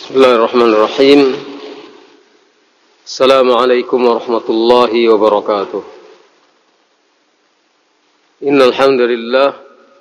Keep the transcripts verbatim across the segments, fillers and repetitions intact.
Bismillahirrahmanirrahim. Assalamualaikum warahmatullahi wabarakatuh. Innal hamdalillah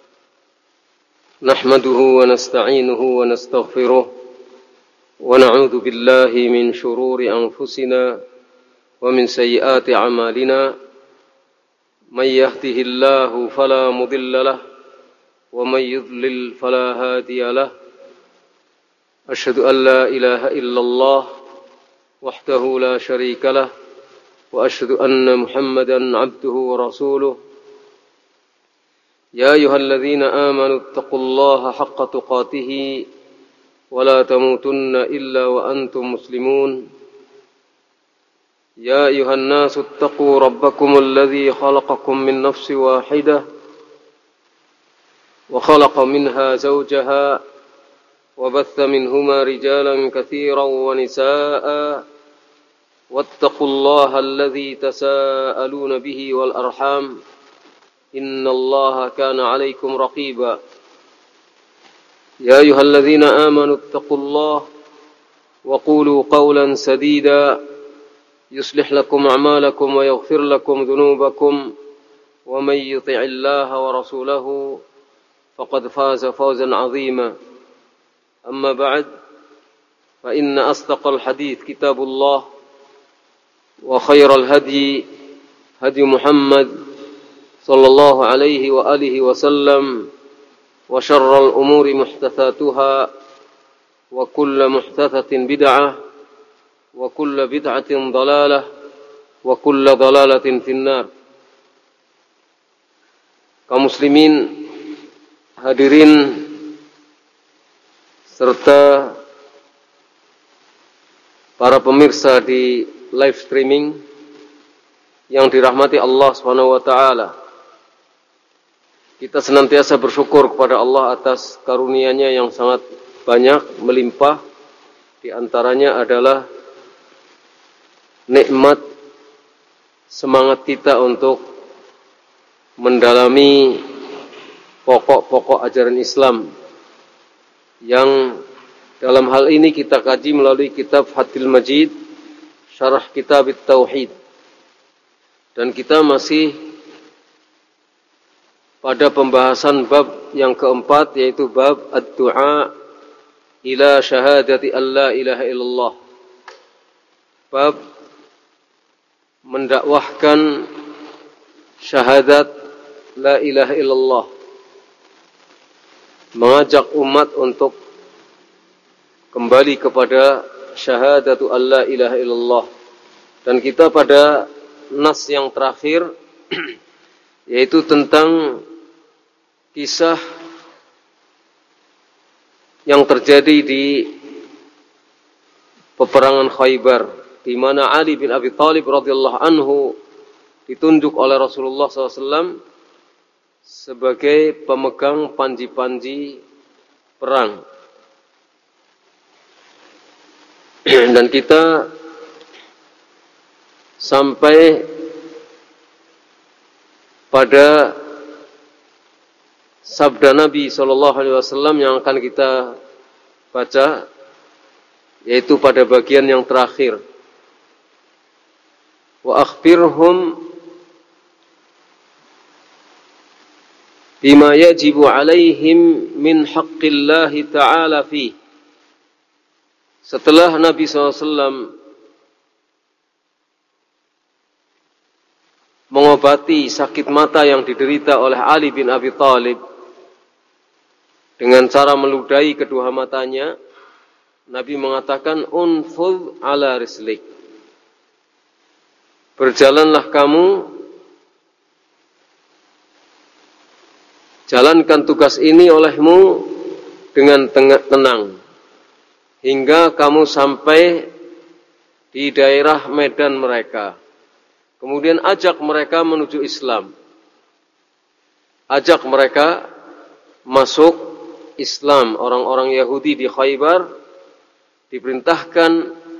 nahmaduhu wa nasta'inuhu wa nastaghfiruh wa na'udzu billahi min shururi anfusina wa min sayyiati a'malina. May yahdihillahu fala mudilla lahu wa may yudlil fala hadiya lahu. أشهد أن لا إله إلا الله وحده لا شريك له وأشهد أن محمدا عبده ورسوله يا أيها الذين آمنوا اتقوا الله حق تقاته ولا تموتن إلا وأنتم مسلمون يا أيها الناس اتقوا ربكم الذي خلقكم من نفس واحدة وخلق منها زوجها وبث منهما رجالا كثيرا ونساء واتقوا الله الذي تساءلون به والأرحام إن الله كان عليكم رقيبا يا أيها الذين آمنوا اتقوا الله وقولوا قولا سديدا يصلح لكم أعمالكم ويغفر لكم ذنوبكم ومن يطع الله ورسوله فقد فاز فوزا عظيما أما بعد فإن أصدق الحديث كتاب الله وخير الهدي هدي محمد صلى الله عليه وآله وسلم وشر الأمور محدثاتها وكل محدثة بدعة وكل بدعة ضلالة وكل ضلالة في النار. Kaum muslimin, hadirin serta para pemirsa di live streaming yang dirahmati Allah Subhanahu wa taala. Kita senantiasa bersyukur kepada Allah atas karunia-Nya yang sangat banyak melimpah. Di antaranya adalah nikmat semangat kita untuk mendalami pokok-pokok ajaran Islam, yang dalam hal ini kita kaji melalui kitab Fathul Majid, Syarah Kitab Tauhid. Dan kita masih pada pembahasan bab yang keempat, yaitu bab ad-du'a ila syahadati an la ilaha illallah. Bab mendakwahkan syahadat la ilaha illallah, mengajak umat untuk kembali kepada syahadatu alla ilaha illallah. Dan kita pada nas yang terakhir yaitu tentang kisah yang terjadi di peperangan Khaybar, di mana Ali bin Abi Thalib radhiyallahu anhu ditunjuk oleh Rasulullah shallallahu alaihi wasallam sebagai pemegang panji-panji perang. Dan kita sampai pada sabda Nabi shallallahu alaihi wasallam yang akan kita baca, yaitu pada bagian yang terakhir. Wa akhbirhum bima yajibu alaihim min haqqillahi ta'ala fi. Setelah Nabi shallallahu alaihi wasallam mengobati sakit mata yang diderita oleh Ali bin Abi Thalib dengan cara meludahi kedua matanya, Nabi mengatakan, unfudh ala rislik, berjalanlah kamu, jalankan tugas ini olehmu dengan tenang hingga kamu sampai di daerah medan mereka. Kemudian ajak mereka menuju Islam. Ajak mereka masuk Islam. Orang-orang Yahudi di Khaybar diperintahkan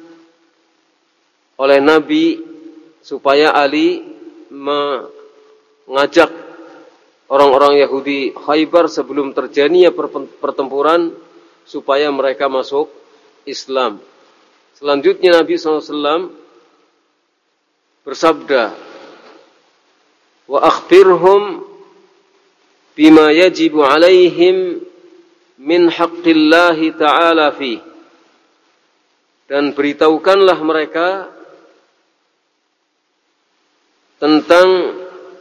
oleh Nabi supaya Ali mengajak orang-orang Yahudi Khaybar sebelum terjadinya pertempuran supaya mereka masuk Islam. Selanjutnya Nabi shallallahu alaihi wasallam bersabda, wa akhbirhum bima yajibu alaihim min haqqillahi ta'ala fi. Dan beritahukanlah mereka tentang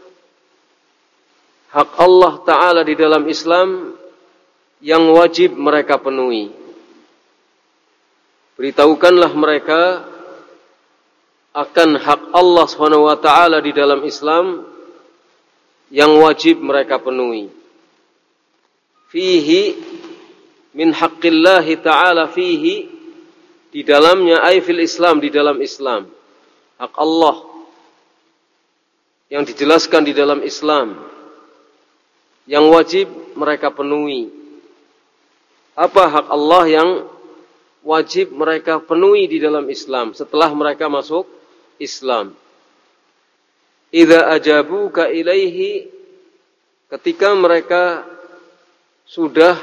hak Allah Ta'ala di dalam Islam yang wajib mereka penuhi. Beritahukanlah mereka akan hak Allah Subhanahu wa Ta'ala di dalam Islam yang wajib mereka penuhi. Fihi min haqqillahi ta'ala fihi, di dalamnya ay fil Islam, di dalam Islam. Hak Allah yang dijelaskan di dalam Islam yang wajib mereka penuhi. Apa hak Allah yang wajib mereka penuhi di dalam Islam setelah mereka masuk Islam? Idza ajabuka ilaihi, ketika mereka sudah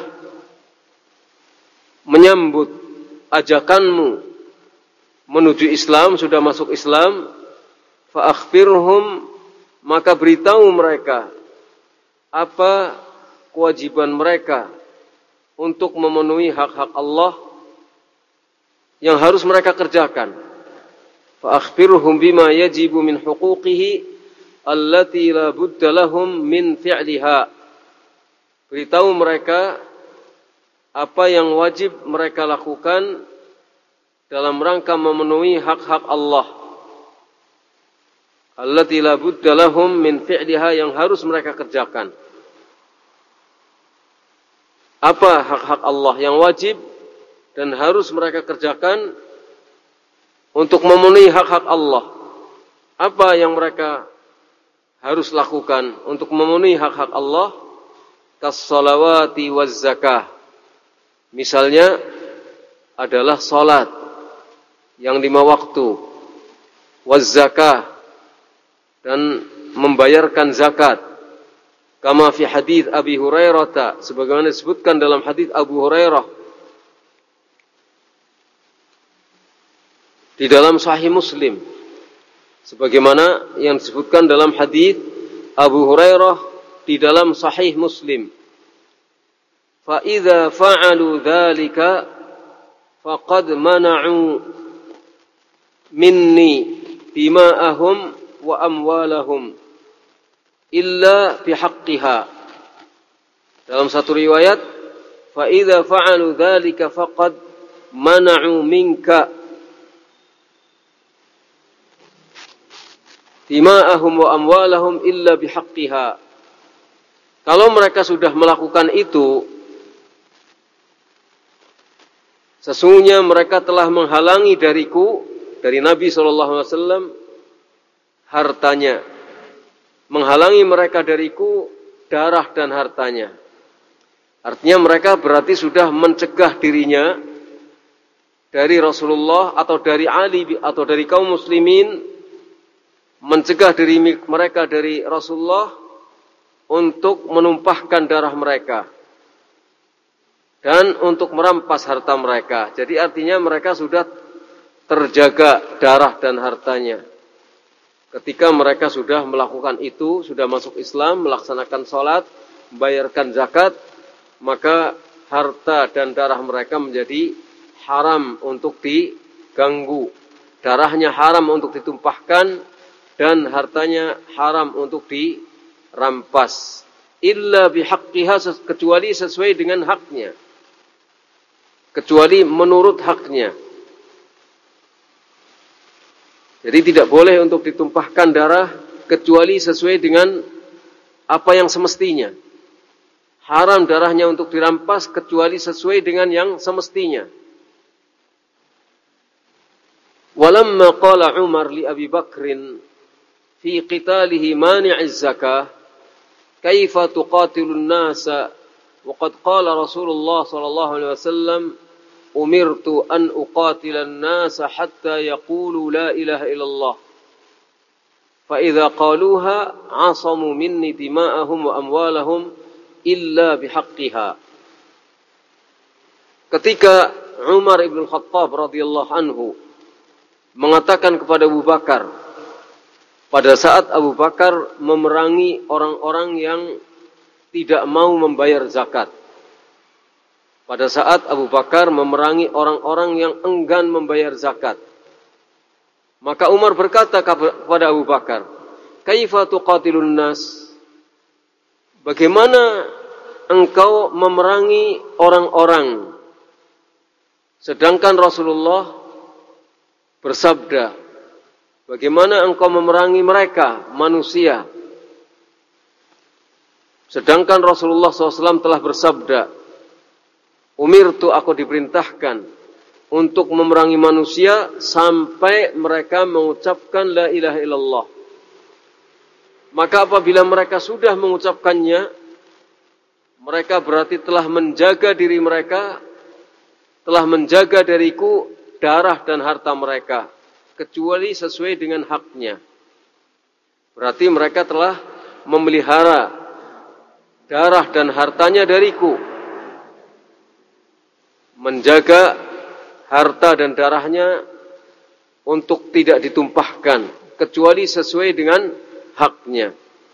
menyambut ajakanmu menuju Islam, sudah masuk Islam, fa akhbirhum, maka beritahu mereka apa kewajiban mereka untuk memenuhi hak-hak Allah yang harus mereka kerjakan. Fa akhbirhum bima yajibu min huquqihi allati la budda lahum min fi'liha. Beritahu mereka apa yang wajib mereka lakukan dalam rangka memenuhi hak-hak Allah. Allati la budda lahum min fi'liha, yang harus mereka kerjakan. Apa hak-hak Allah yang wajib dan harus mereka kerjakan untuk memenuhi hak-hak Allah? Apa yang mereka harus lakukan untuk memenuhi hak-hak Allah? Kas-salawati waz-zakah. Misalnya adalah salat yang lima waktu, waz-zakah, dan membayarkan zakat. Kama fi hadits Abi Hurairah, sebagaimana disebutkan dalam hadits Abu Hurairah di dalam Sahih Muslim, sebagaimana yang disebutkan dalam hadits Abu Hurairah di dalam Sahih Muslim. Fa idza fa'alu dzalika faqad mana'u minni dima'ahum wa amwalahum illa bihaqqiha. Dalam satu riwayat, fa idza fa'alu dzalika faqad mana'u minka dima'ahum wa amwalahum illa bihaqqiha. Kalau mereka sudah melakukan itu, sesungguhnya mereka telah menghalangi dariku, dari Nabi shallallahu alaihi wasallam, hartanya. Menghalangi mereka dariku darah dan hartanya. Artinya mereka berarti sudah mencegah dirinya dari Rasulullah atau dari Ali atau dari kaum muslimin, mencegah diri mereka dari Rasulullah untuk menumpahkan darah mereka dan untuk merampas harta mereka. Jadi artinya mereka sudah terjaga darah dan hartanya. Ketika mereka sudah melakukan itu, sudah masuk Islam, melaksanakan sholat, membayarkan zakat, maka harta dan darah mereka menjadi haram untuk diganggu. Darahnya haram untuk ditumpahkan dan hartanya haram untuk dirampas. Illa bihaqqiha, kecuali sesuai dengan haknya. Kecuali menurut haknya. Jadi tidak boleh untuk ditumpahkan darah kecuali sesuai dengan apa yang semestinya. Haram darahnya untuk dirampas kecuali sesuai dengan yang semestinya. Walamma qala Umar li Abi Bakrin fi qitalihi mani'iz zakah, kaifa tuqatilun nasa wa qad qala Rasulullah sallallahu alaihi wasallam, umirtu an uqatilan nasa hatta yaqulu la ilaha illallah fa idza qaluha asamu minni dima'ahum wa amwalahum illa bihaqqiha. Ketika Umar ibn Khattab radhiyallahu anhu mengatakan kepada Abu Bakar, pada saat Abu Bakar memerangi orang-orang yang tidak mau membayar zakat. Pada saat Abu Bakar memerangi orang-orang yang enggan membayar zakat. Maka Umar berkata kepada Abu Bakar, "Kaifa tuqatilun nas?" Bagaimana engkau memerangi orang-orang sedangkan Rasulullah bersabda, bagaimana engkau memerangi mereka, manusia, sedangkan Rasulullah shallallahu alaihi wasallam telah bersabda, umirtu, aku diperintahkan untuk memerangi manusia sampai mereka mengucapkan la ilaha illallah. Maka apabila mereka sudah mengucapkannya, mereka berarti telah menjaga diri mereka, telah menjaga dariku darah dan harta mereka, kecuali sesuai dengan haknya. Berarti mereka telah memelihara darah dan hartanya dariku, menjaga harta dan darahnya untuk tidak ditumpahkan, kecuali sesuai dengan haknya.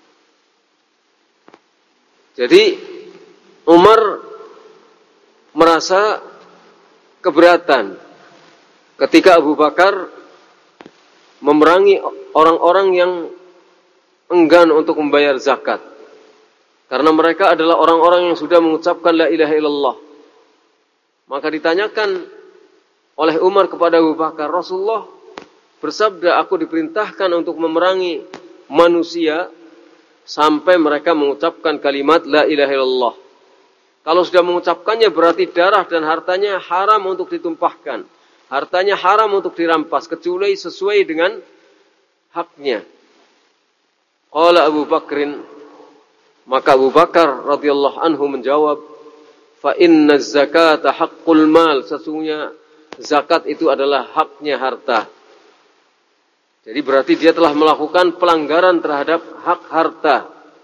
Jadi Umar merasa keberatan ketika Abu Bakar memerangi orang-orang yang enggan untuk membayar zakat. Karena mereka adalah orang-orang yang sudah mengucapkan la ilaha illallah. Maka ditanyakan oleh Umar kepada Abu Bakar, Rasulullah bersabda, aku diperintahkan untuk memerangi manusia sampai mereka mengucapkan kalimat la ilaha illallah. Kalau sudah mengucapkannya berarti darah dan hartanya haram untuk ditumpahkan. Hartanya haram untuk dirampas, kecuali sesuai dengan haknya. Qala Abu Bakrin, maka Abu Bakar radhiyallahu anhu menjawab, fa inna zakata haqqul mal, sesungguhnya zakat itu adalah haknya harta. Jadi berarti dia telah melakukan pelanggaran terhadap hak harta.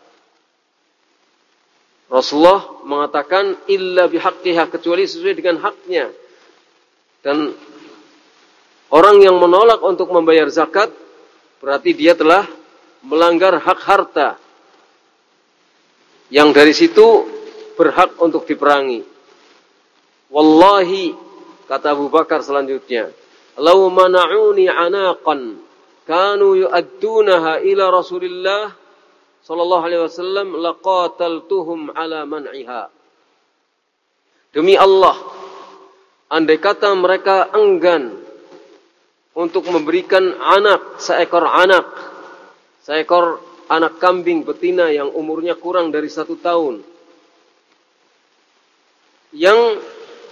Rasulullah mengatakan illa bihaqqiha, kecuali sesuai dengan haknya. Dan orang yang menolak untuk membayar zakat berarti dia telah melanggar hak harta, yang dari situ berhak untuk diperangi. Wallahi, kata Abu Bakar selanjutnya, law mana'uni anaqan kanu yu'addunaha ila Rasulillah sallallahu alaihi wasallam laqataltuhum ala man'iha. Demi Allah, andai kata mereka enggan untuk memberikan anak, seekor anak, seekor anak kambing betina yang umurnya kurang dari satu tahun, yang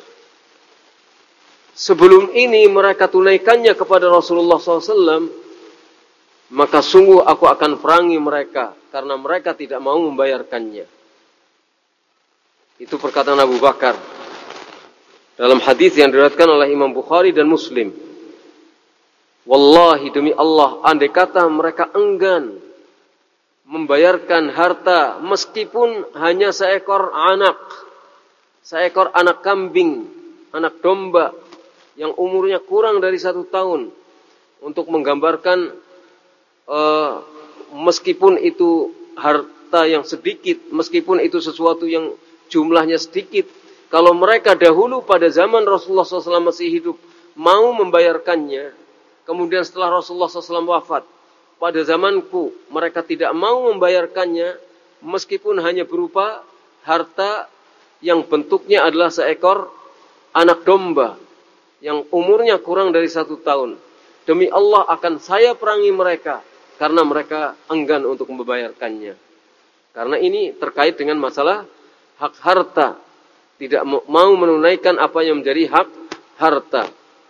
sebelum ini mereka tunaikannya kepada Rasulullah shallallahu alaihi wasallam, maka sungguh aku akan perangi mereka karena mereka tidak mau membayarkannya. Itu perkataan Abu Bakar dalam hadis yang diriwayatkan oleh Imam Bukhari dan Muslim. Wallahi, demi Allah, andai kata mereka enggan membayarkan harta meskipun hanya seekor anak, seekor anak kambing, anak domba yang umurnya kurang dari satu tahun, untuk menggambarkan Uh, meskipun itu harta yang sedikit, meskipun itu sesuatu yang jumlahnya sedikit, kalau mereka dahulu pada zaman Rasulullah shallallahu alaihi wasallam masih hidup mau membayarkannya, kemudian setelah Rasulullah shallallahu alaihi wasallam wafat, pada zamanku mereka tidak mau membayarkannya, meskipun hanya berupa harta yang bentuknya adalah seekor anak domba yang umurnya kurang dari satu tahun, demi Allah akan saya perangi mereka karena mereka enggan untuk membayarkannya. Karena ini terkait dengan masalah hak harta. Tidak mau menunaikan apa yang menjadi hak harta.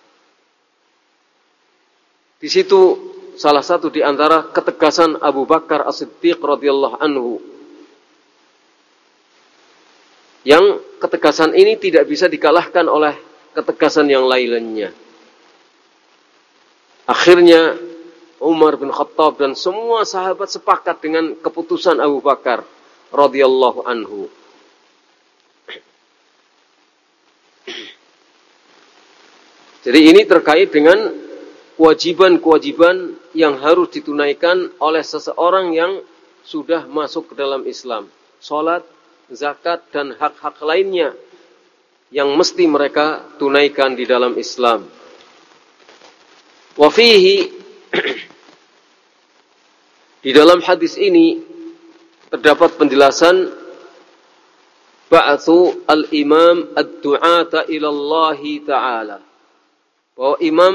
Di situ salah satu di antara ketegasan Abu Bakar As-Siddiq radhiyallahu anhu. Yang ketegasan ini tidak bisa dikalahkan oleh ketegasan yang lainnya. Akhirnya Umar bin Khattab dan semua sahabat sepakat dengan keputusan Abu Bakar radhiyallahu anhu. Jadi ini terkait dengan kewajiban-kewajiban yang harus ditunaikan oleh seseorang yang sudah masuk ke dalam Islam. Salat, zakat, dan hak-hak lainnya yang mesti mereka tunaikan di dalam Islam. Wa fihi, di dalam hadis ini terdapat penjelasan ba'atsu al-imam ad-du'ata ila Allah Ta'ala. Bahwa imam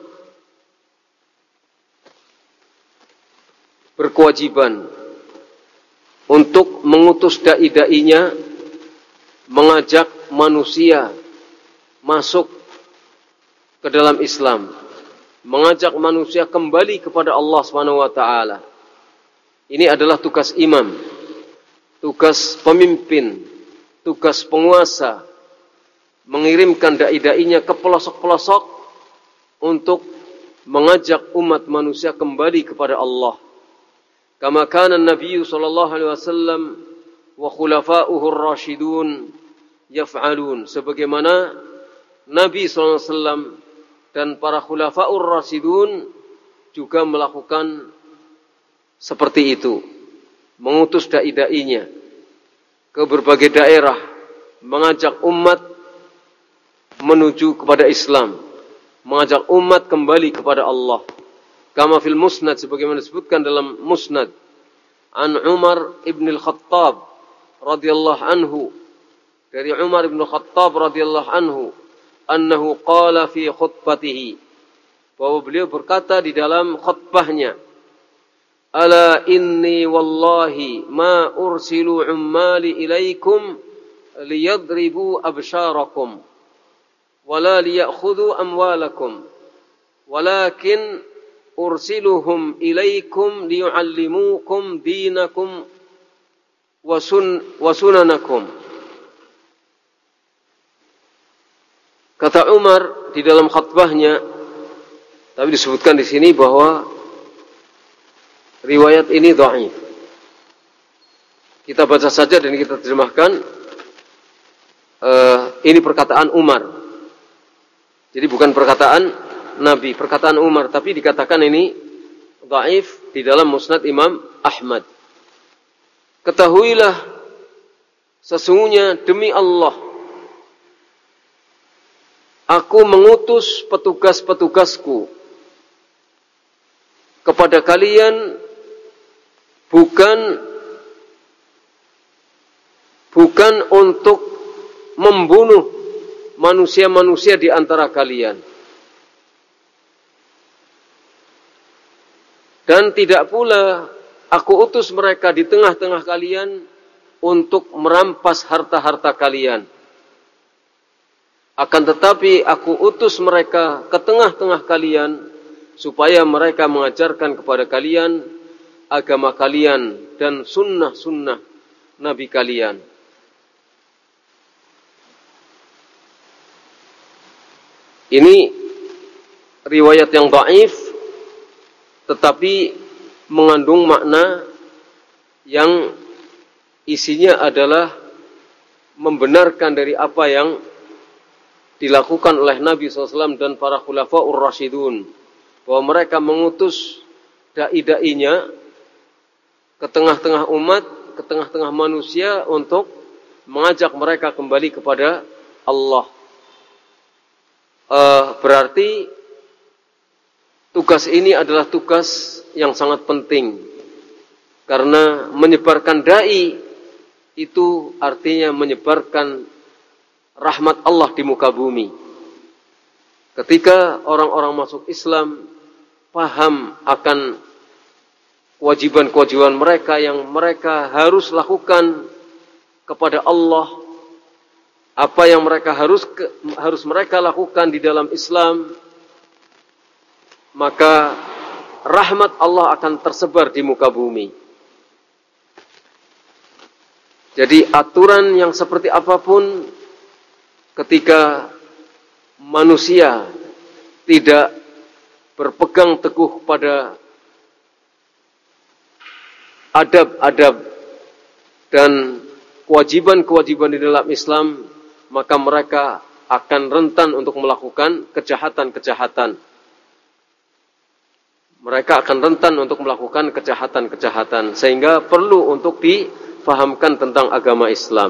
berkewajiban untuk mengutus dai-dainya mengajak manusia masuk ke dalam Islam, mengajak manusia kembali kepada Allah Subhanahu wa taala. Ini adalah tugas imam, tugas pemimpin, tugas penguasa, mengirimkan dai-dainya ke pelosok-pelosok untuk mengajak umat manusia kembali kepada Allah. Kama kana Nabi sallallahu alaihi wasallam wa khulafa'uhu ar-rasyidun yaf'alun, sebagaimana Nabi sallallahu alaihi wasallam dan para khulafa'ur rasyidun juga melakukan seperti itu, mengutus dai-dainya ke berbagai daerah, mengajak umat menuju kepada Islam, mengajak umat kembali kepada Allah. Kama fil musnad, sebagaimana disebutkan dalam musnad, an Umar ibn al-Khattab radhiyallahu anhu, dari Umar ibn al-Khattab radhiyallahu anhu, annahu qala fi khutbatihi, bahwa beliau berkata di dalam khutbahnya, ala inni wallahi ma ursilu ummali ilaikum liyadribu absyarakum wala liyakhudhu amwalakum walakin ursiluhum ilaikum liyuallimukum dinakum wasun wasunanakum. Kata Umar di dalam khutbahnya, tapi disebutkan di sini bahwa riwayat ini dhaif. Kita baca saja dan kita terjemahkan. Uh, ini perkataan Umar. Jadi bukan perkataan Nabi, perkataan Umar, tapi dikatakan ini dhaif di dalam musnad Imam Ahmad. Ketahuilah sesungguhnya demi Allah, aku mengutus petugas-petugasku kepada kalian bukan bukan untuk membunuh manusia-manusia di antara kalian, dan tidak pula aku utus mereka di tengah-tengah kalian untuk merampas harta-harta kalian. Akan tetapi aku utus mereka ke tengah-tengah kalian supaya mereka mengajarkan kepada kalian agama kalian dan sunnah-sunnah Nabi kalian. Ini riwayat yang dhaif, tetapi mengandung makna yang isinya adalah membenarkan dari apa yang dilakukan oleh Nabi shallallahu alaihi wasallam dan para khulafa'ur rasyidun, bahwa mereka mengutus dai-dainya ke tengah-tengah umat, ke tengah-tengah manusia untuk mengajak mereka kembali kepada Allah. Uh, berarti tugas ini adalah tugas yang sangat penting, karena menyebarkan dai itu artinya menyebarkan rahmat Allah di muka bumi. Ketika orang-orang masuk Islam paham akan kewajiban-kewajiban mereka yang mereka harus lakukan kepada Allah, apa yang mereka harus harus mereka lakukan di dalam Islam, maka rahmat Allah akan tersebar di muka bumi. Jadi aturan yang seperti apapun, ketika manusia tidak berpegang teguh pada adab-adab dan kewajiban-kewajiban di dalam Islam, maka mereka akan rentan untuk melakukan kejahatan-kejahatan. Mereka akan rentan untuk melakukan kejahatan-kejahatan, sehingga perlu untuk difahamkan tentang agama Islam.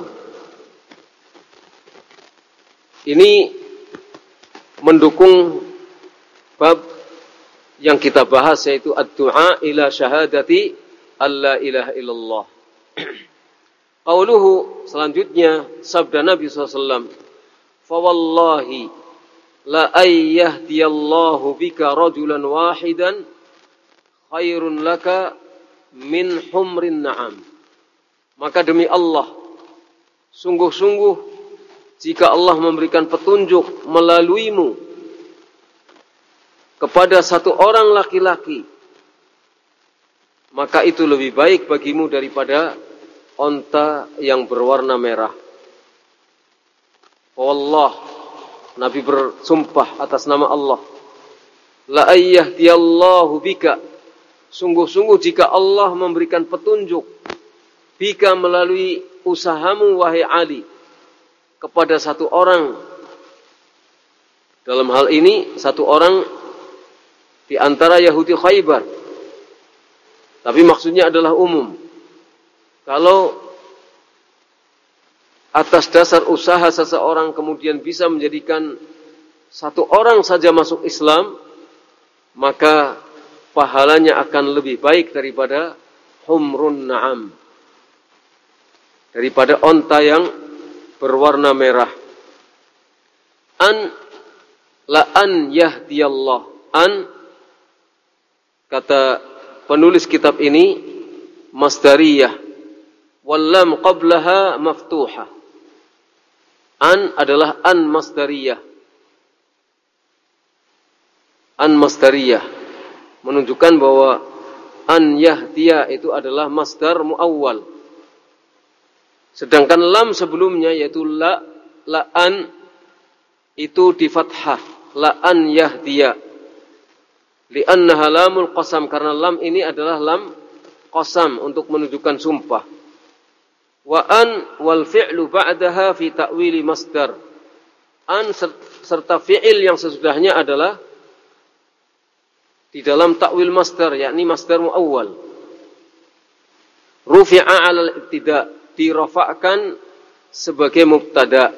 Ini mendukung bab yang kita bahas, yaitu ad-du'a ila syahadati alla ilaha illallah. Qauluhu, selanjutnya sabda Nabi sallallahu alaihi wasallam, "Fawallahi la ayyahdiyallahu bika rajulan wahidan khairun laka min humrin na'am." Maka demi Allah, sungguh-sungguh jika Allah memberikan petunjuk melaluimu kepada satu orang laki-laki, maka itu lebih baik bagimu daripada onta yang berwarna merah. Wallah, Nabi bersumpah atas nama Allah, la ayyahdiyallahu bika, sungguh-sungguh jika Allah memberikan petunjuk bika melalui usahamu wahai Ali kepada satu orang, dalam hal ini satu orang di antara Yahudi Khaybar, tapi maksudnya adalah umum. Kalau atas dasar usaha seseorang kemudian bisa menjadikan satu orang saja masuk Islam, maka pahalanya akan lebih baik daripada humrun na'am, daripada onta yang berwarna merah. An la an yahdiyallah, an, kata penulis kitab ini, masdariyah, wal lam qablaha maftuhah. An adalah an masdariyah. An masdariyah menunjukkan bahwa an yahdiya itu adalah masdar muawwal. Sedangkan lam sebelumnya yaitu la, la an itu di fathah, la an yahdiya. Li'annaha lamul qasam, karena lam ini adalah lam qasam untuk menunjukkan sumpah. Wa an wal fi'lu ba'daha fi ta'wili masdar. An serta fi'il yang sesudahnya adalah di dalam takwil masdar, yakni masdar muawwal. Rufi'a 'alal ibtida', dirafa'kan sebagai mubtada.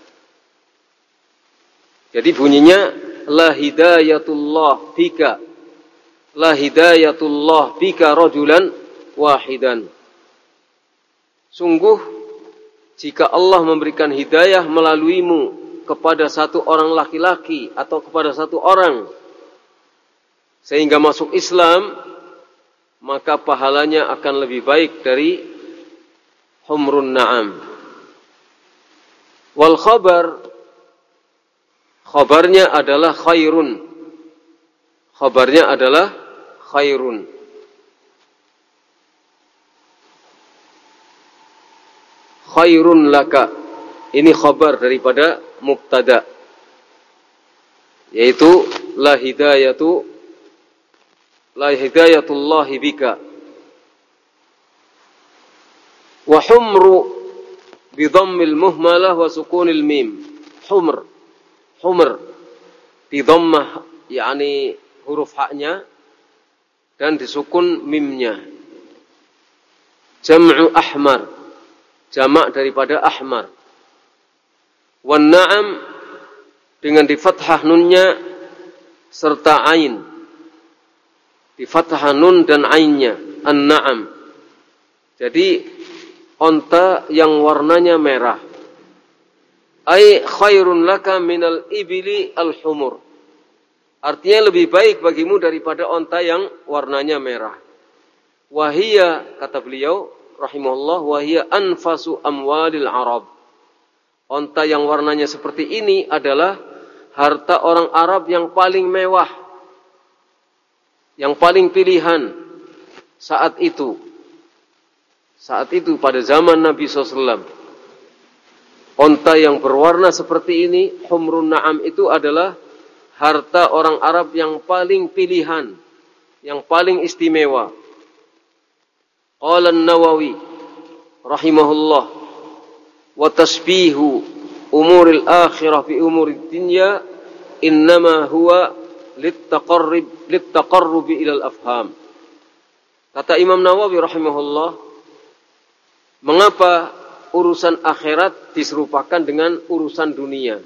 Jadi bunyinya la hidayatullah bika, la hidayatullah bika rajulan wahidan. Sungguh jika Allah memberikan hidayah melaluimu kepada satu orang laki-laki atau kepada satu orang sehingga masuk Islam, maka pahalanya akan lebih baik dari humrun na'am. Wal khabar, khabarnya adalah khairun. Khabarnya adalah khairun. Khairun laka, ini khabar daripada mubtada, yaitu la hidayatu la hidayatullahi bika. Wa humru bi dhammil muhmalah wa sukunil mim. Humr, humr di dhammah, yakni huruf haknya, dan disukun mimnya. Jam'u ahmar, jamak daripada ahmar. Wan na'am dengan di fathah nunnya serta ain, di fathah nun dan ainnya, an-na'am. Jadi onta yang warnanya merah. Ai khairun laka minal ibili al-humur, artinya lebih baik bagimu daripada onta yang warnanya merah. Wahia, kata beliau rahimahullah, wahia anfasu amwalil Arab. Onta yang warnanya seperti ini adalah harta orang Arab yang paling mewah, yang paling pilihan saat itu. Saat itu pada zaman Nabi shallallahu alaihi wasallam, onta yang berwarna seperti ini, humrun na'am, itu adalah harta orang Arab yang paling pilihan, yang paling istimewa. Qala an-Nawawi rahimahullah, wa tasbihu umuril akhirah bi umurid dunya innama huwa littaqarrub littaqarrubi ilal afham. Kata Imam Nawawi rahimahullah, mengapa urusan akhirat diserupakan dengan urusan dunia?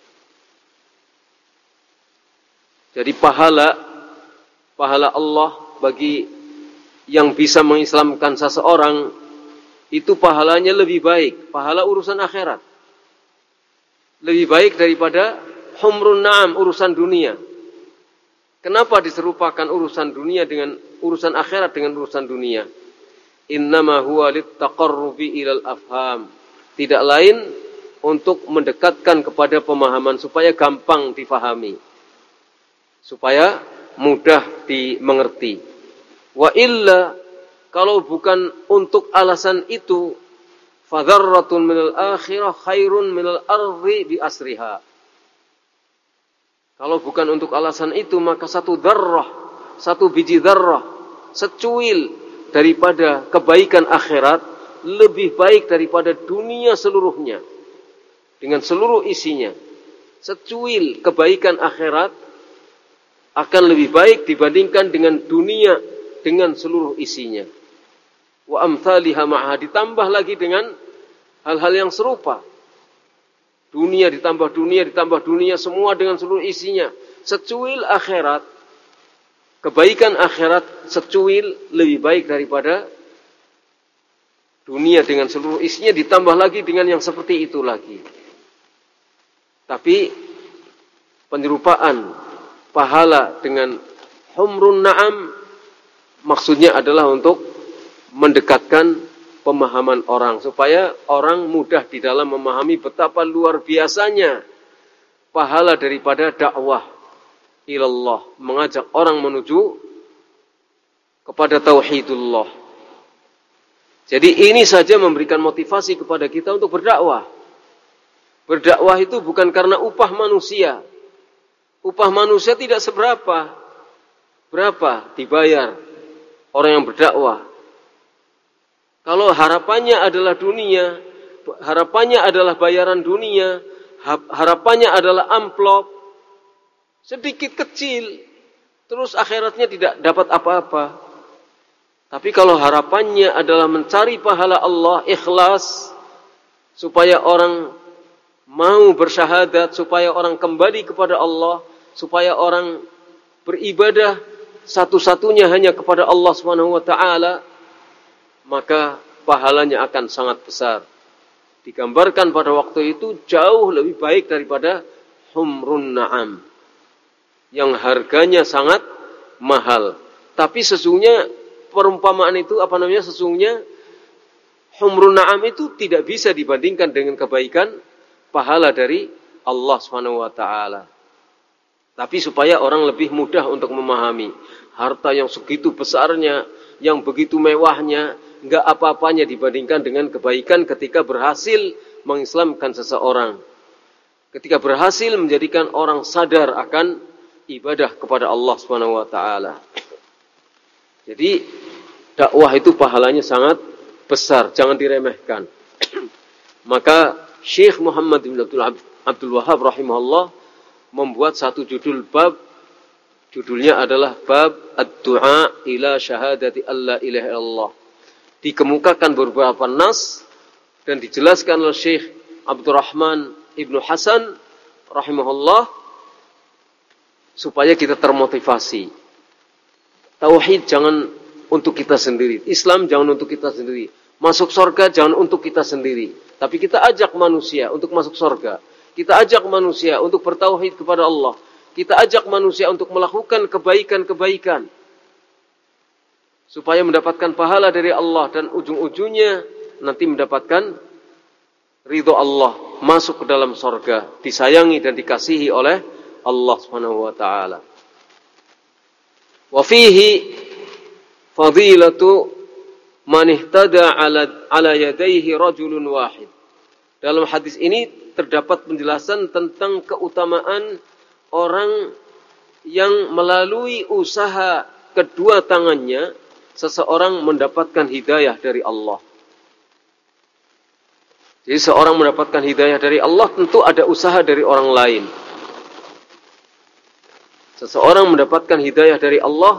Jadi pahala pahala Allah bagi yang bisa mengislamkan seseorang itu pahalanya lebih baik, pahala urusan akhirat. Lebih baik daripada humrun na'am, urusan dunia. Kenapa diserupakan urusan dunia dengan urusan akhirat dengan urusan dunia? Innama huwa littaqarrubi ilal afham. Tidak lain untuk mendekatkan kepada pemahaman supaya gampang difahami. Supaya mudah dimengerti. Wa illa, kalau bukan untuk alasan itu, fadharratun minal akhirah khairun minal ardi bi asriha. Kalau bukan untuk alasan itu, maka satu dzarrah, satu biji dzarrah, secuil daripada kebaikan akhirat lebih baik daripada dunia seluruhnya dengan seluruh isinya. Secuil kebaikan akhirat akan lebih baik dibandingkan dengan dunia dengan seluruh isinya. Wa amthaliha ma'ha, ditambah lagi dengan hal-hal yang serupa. Dunia ditambah dunia, ditambah dunia, semua dengan seluruh isinya. Secuil akhirat, kebaikan akhirat secuil lebih baik daripada dunia dengan seluruh isinya, ditambah lagi dengan yang seperti itu lagi. Tapi penyerupaan pahala dengan humrun na'am maksudnya adalah untuk mendekatkan pemahaman orang supaya orang mudah di dalam memahami betapa luar biasanya pahala daripada dakwah ilallah, mengajak orang menuju kepada tauhidullah. Jadi ini saja memberikan motivasi kepada kita untuk berdakwah. Berdakwah itu bukan karena upah manusia. Upah manusia tidak seberapa. Berapa dibayar orang yang berdakwah? Kalau harapannya adalah dunia, harapannya adalah bayaran dunia, harapannya adalah amplop, sedikit kecil, terus akhiratnya tidak dapat apa-apa. Tapi kalau harapannya adalah mencari pahala Allah, ikhlas, supaya orang mau bersyahadat, supaya orang kembali kepada Allah, supaya orang beribadah satu-satunya hanya kepada Allah Subhanahu wa taala, maka pahalanya akan sangat besar. Digambarkan pada waktu itu jauh lebih baik daripada humrun na'am yang harganya sangat mahal. Tapi sesungguhnya perumpamaan itu apa namanya? Sesungguhnya humrun na'am itu tidak bisa dibandingkan dengan kebaikan pahala dari Allah Subhanahu wa taala. Tapi supaya orang lebih mudah untuk memahami harta yang segitu besarnya, yang begitu mewahnya, enggak apa-apanya dibandingkan dengan kebaikan ketika berhasil mengislamkan seseorang. Ketika berhasil menjadikan orang sadar akan ibadah kepada Allah Subhanahu wa taala. Jadi dakwah itu pahalanya sangat besar, jangan diremehkan. Maka Syekh Muhammad bin Abdul Wahhab rahimahullah membuat satu judul bab, judulnya adalah bab ad-du'a ila syahadati alla ilaha illallah. Dikemukakan beberapa nas dan dijelaskan oleh Syekh Abdurrahman Ibnu Hasan rahimahullah supaya kita termotivasi. Tauhid jangan untuk kita sendiri, Islam jangan untuk kita sendiri, masuk surga jangan untuk kita sendiri, tapi kita ajak manusia untuk masuk surga. Kita ajak manusia untuk bertauhid kepada Allah. Kita ajak manusia untuk melakukan kebaikan-kebaikan supaya mendapatkan pahala dari Allah dan ujung-ujungnya nanti mendapatkan ridho Allah, masuk ke dalam surga, disayangi dan dikasihi oleh Allah Subhanahu wa taala. Wa fihi fadilatu man ihtada ala ala yadayhi rajulun wahid. Dalam hadis ini terdapat penjelasan tentang keutamaan orang yang melalui usaha kedua tangannya seseorang mendapatkan hidayah dari Allah. Jadi seorang mendapatkan hidayah dari Allah tentu ada usaha dari orang lain. Seseorang mendapatkan hidayah dari Allah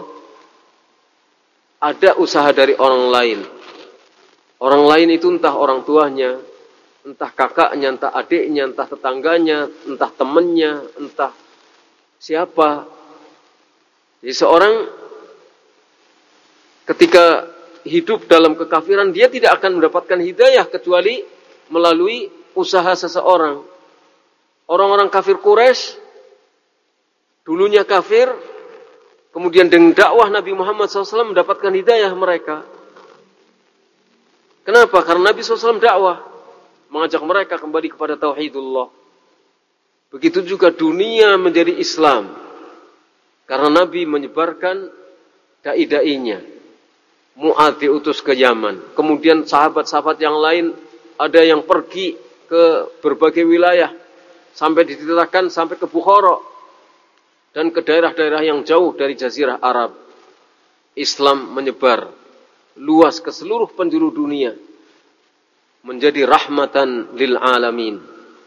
ada usaha dari orang lain. Orang lain itu entah orang tuanya, entah kakaknya, entah adiknya, entah tetangganya, entah temannya, entah siapa. Jadi seorang ketika hidup dalam kekafiran, dia tidak akan mendapatkan hidayah kecuali melalui usaha seseorang. Orang-orang kafir Quraisy, dulunya kafir, kemudian dengan dakwah Nabi Muhammad shallallahu alaihi wasallam mendapatkan hidayah mereka. Kenapa? Karena Nabi shallallahu alaihi wasallam dakwah, mengajak mereka kembali kepada tauhidullah. Begitu juga dunia menjadi Islam, karena Nabi menyebarkan dai-dainya. Mu'adz diutus ke Yaman, kemudian sahabat-sahabat yang lain ada yang pergi ke berbagai wilayah, sampai dititahkan sampai ke Bukhara dan ke daerah-daerah yang jauh dari Jazirah Arab. Islam menyebar luas ke seluruh penjuru dunia, menjadi rahmatan lil alamin.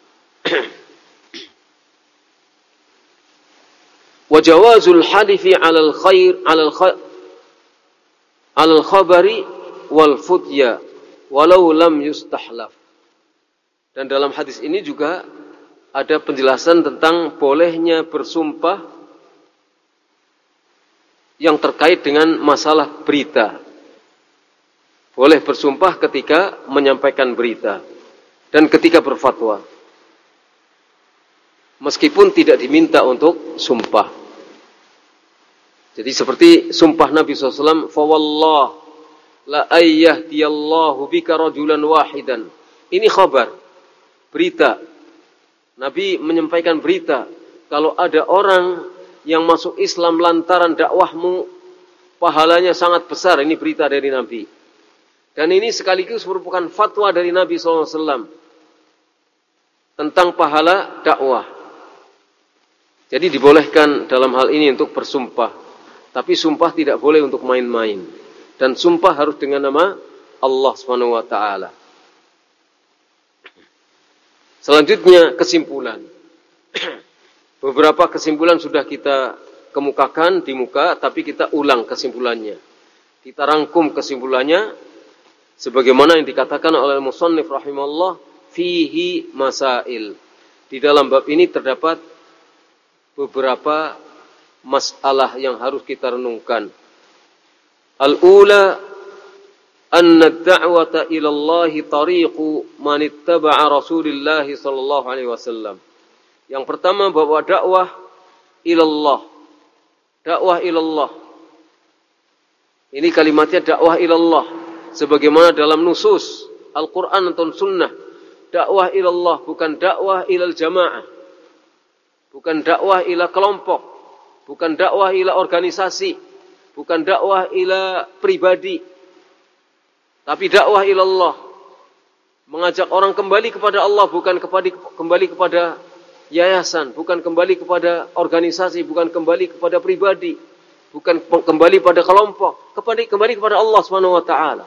Wa jawazul halifi 'alal khair 'alal khair 'alal khabari wal futya walau lam yustahlaf. Dan dalam hadis ini juga ada penjelasan tentang bolehnya bersumpah yang terkait dengan masalah berita. Boleh bersumpah ketika menyampaikan berita dan ketika berfatwa, meskipun tidak diminta untuk sumpah. Jadi seperti sumpah Nabi shallallahu alaihi wasallam, "Fawallah la ayyahdiyallahu bika rajulan wahidan." Ini khabar, berita. Nabi menyampaikan berita, kalau ada orang yang masuk Islam lantaran dakwahmu, pahalanya sangat besar. Ini berita dari Nabi. Dan ini sekaligus merupakan fatwa dari Nabi shallallahu alaihi wasallam tentang pahala dakwah. Jadi dibolehkan dalam hal ini untuk bersumpah. Tapi sumpah tidak boleh untuk main-main. Dan sumpah harus dengan nama Allah subhanahu wa taala. Selanjutnya kesimpulan. Beberapa kesimpulan sudah kita kemukakan di muka, tapi kita ulang kesimpulannya. Kita rangkum kesimpulannya sebagaimana yang dikatakan oleh musannif rahimahullah, fihi masail. Di dalam bab ini terdapat beberapa masalah yang harus kita renungkan. Al-ula anna ad-da'wata ila Allah tariqu man ittaba'a Rasulillah sallallahu alaihi wasallam. Yang pertama bahwa dakwah ila Allah. Dakwah ila Allah. Ini kalimatnya dakwah ila Allah sebagaimana dalam nusus Al-Qur'an atau sunnah. Dakwah ila Allah bukan dakwah ila jamaah. Bukan dakwah ila kelompok. Bukan dakwah ila organisasi, bukan dakwah ila pribadi, tapi dakwah ila Allah. Mengajak orang kembali kepada Allah, bukan kepada, kembali kepada yayasan, bukan kembali kepada organisasi, bukan kembali kepada pribadi, bukan kembali pada kelompok, kembali kembali kepada Allah Subhanahu wa taala.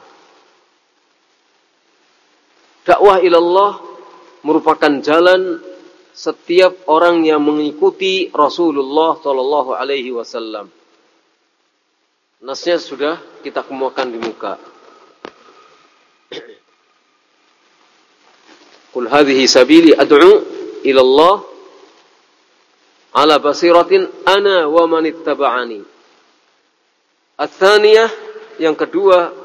Dakwah ila Allah merupakan jalan setiap orang yang mengikuti Rasulullah Shallallahu Alaihi Wasallam. Nasnya sudah kita kemukakan di muka. Qul hadhihi sabili ad'u ila Allah ala basiratin ana wa man ittaba'ani. Ats-tsaniyah, yang kedua,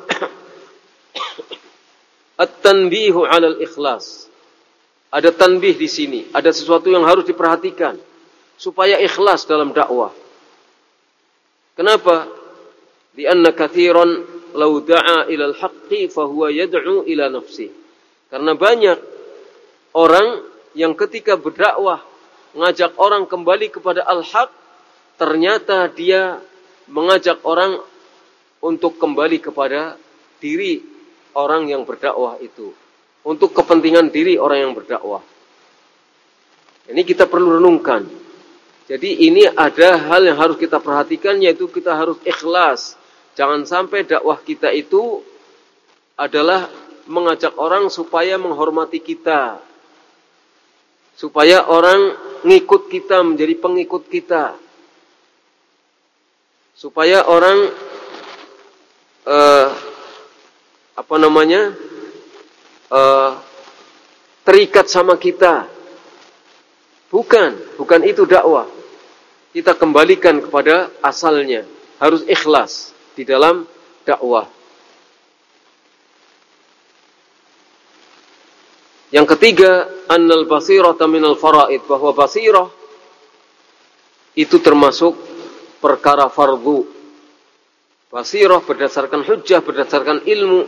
at-tanbihu 'ala al-ikhlas. Ada tanbih di sini, ada sesuatu yang harus diperhatikan supaya ikhlas dalam dakwah. Kenapa? Lianna katsiran law da'a ila al-haqqi fa huwa yad'u ila nafsihi. Karena banyak orang yang ketika berdakwah mengajak orang kembali kepada al-haq, ternyata dia mengajak orang untuk kembali kepada diri orang yang berdakwah itu. Untuk kepentingan diri orang yang berdakwah. Ini kita perlu renungkan. Jadi ini ada hal yang harus kita perhatikan, yaitu kita harus ikhlas. Jangan sampai dakwah kita itu adalah mengajak orang supaya menghormati kita. Supaya orang ngikut kita, menjadi pengikut kita. Supaya orang uh, apa namanya uh, terikat sama kita. Bukan, bukan itu dakwah. Kita kembalikan kepada asalnya. Harus ikhlas di dalam dakwah. Yang ketiga, annal basirata minal faraid, bahwa basirah itu termasuk perkara fardu. Basirah berdasarkan hujjah, berdasarkan ilmu.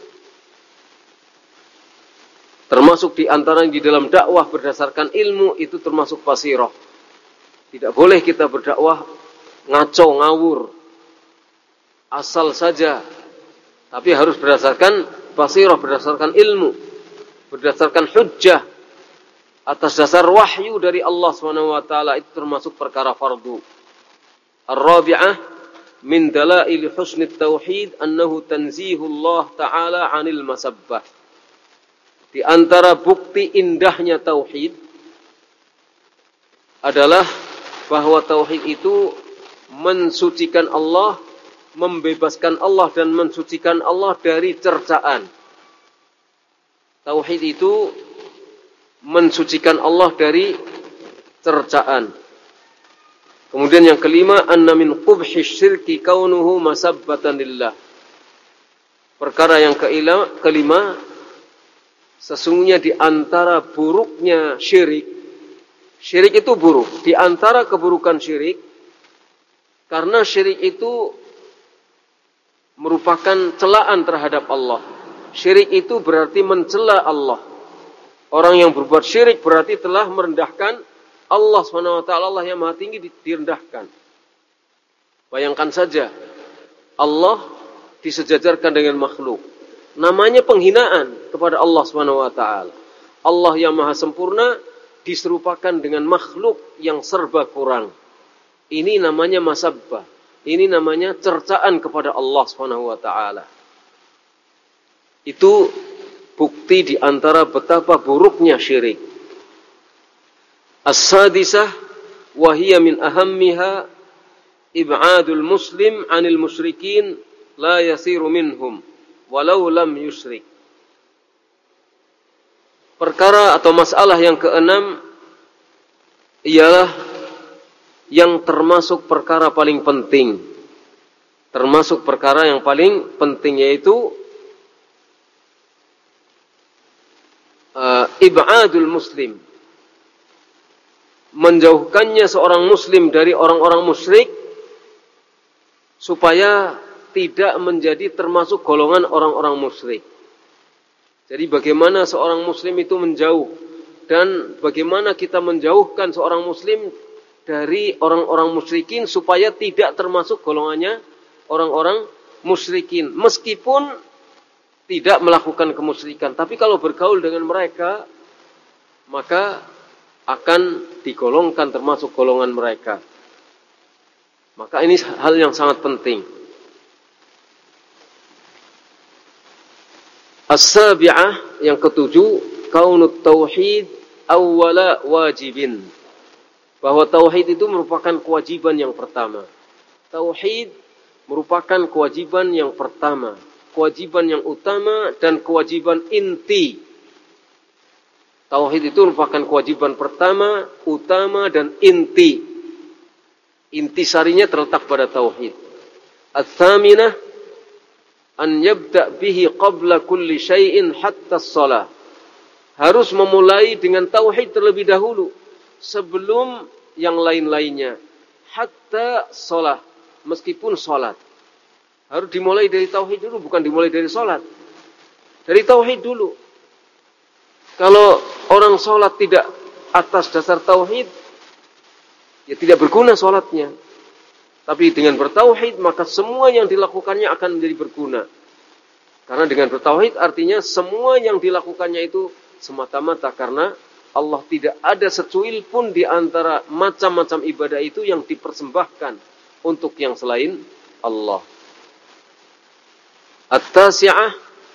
Termasuk di antara di dalam dakwah berdasarkan ilmu itu termasuk basirah. Tidak boleh kita berdakwah ngaco, ngawur, asal saja. Tapi harus berdasarkan basirah, berdasarkan ilmu. Berdasarkan hujjah atas dasar wahyu dari Allah subhanahu wa taala, itu termasuk perkara fardu. Ar-rabi'ah min dalail husnit tauhid annahu tanzihullah taala 'anil masabbah. Di antara bukti indahnya tauhid adalah bahwa tauhid itu mensucikan Allah, membebaskan Allah dan mensucikan Allah dari cercaan. Tauhid itu mensucikan Allah dari cercaan. Kemudian yang kelima, anna min qubhi syirki kaunuhu masabbatan lillah. Perkara yang kelima, kelima sesungguhnya di antara buruknya syirik, syirik itu buruk. Di antara keburukan syirik, karena syirik itu merupakan celaan terhadap Allah. Syirik itu berarti mencela Allah. Orang yang berbuat syirik berarti telah merendahkan Allah subhanahu wa taala. Allah yang maha tinggi direndahkan. Bayangkan saja, Allah disejajarkan dengan makhluk. Namanya penghinaan kepada Allah subhanahu wa taala. Allah yang maha sempurna diserupakan dengan makhluk yang serba kurang. Ini namanya masabbah. Ini namanya cercaan kepada Allah subhanahu wa taala. Itu bukti di antara betapa buruknya syirik. As-sadisah wa hiya min ahammiha ib'adul muslim 'anil musyrikin la yasiru minhum walau lam yusyrik. Perkara atau masalah yang keenam ialah yang termasuk perkara paling penting. Termasuk perkara yang paling penting, yaitu Uh, ib'adul muslim, menjauhkannya seorang muslim dari orang-orang musyrik supaya tidak menjadi termasuk golongan orang-orang musyrik. Jadi bagaimana seorang muslim itu menjauh, dan bagaimana kita menjauhkan seorang muslim dari orang-orang musyrikin supaya tidak termasuk golongannya orang-orang musyrikin, meskipun tidak melakukan kemusyrikan. Tapi kalau bergaul dengan mereka, maka akan digolongkan termasuk golongan mereka. Maka ini hal yang sangat penting. As-sabi'ah, yang ketujuh, kaunut tauhid awwala wajibin. Bahwa tauhid itu merupakan kewajiban yang pertama. Tauhid merupakan kewajiban yang pertama. Kewajiban yang utama dan kewajiban inti. Tauhid itu merupakan kewajiban pertama, utama dan inti. Inti sarinya terletak pada tauhid. Ats-tsaminah an yabda bihi qabla kulli syai'in hatta shalah. Harus memulai dengan tauhid terlebih dahulu sebelum yang lain-lainnya. Hatta shalah, meskipun salat. Harus dimulai dari tauhid dulu, bukan dimulai dari sholat. Dari tauhid dulu. Kalau orang sholat tidak atas dasar tauhid, ya tidak berguna sholatnya. Tapi dengan bertauhid, maka semua yang dilakukannya akan menjadi berguna. Karena dengan bertauhid artinya semua yang dilakukannya itu semata-mata karena Allah, tidak ada secuil pun di antara macam-macam ibadah itu yang dipersembahkan untuk yang selain Allah. At-tasi'ah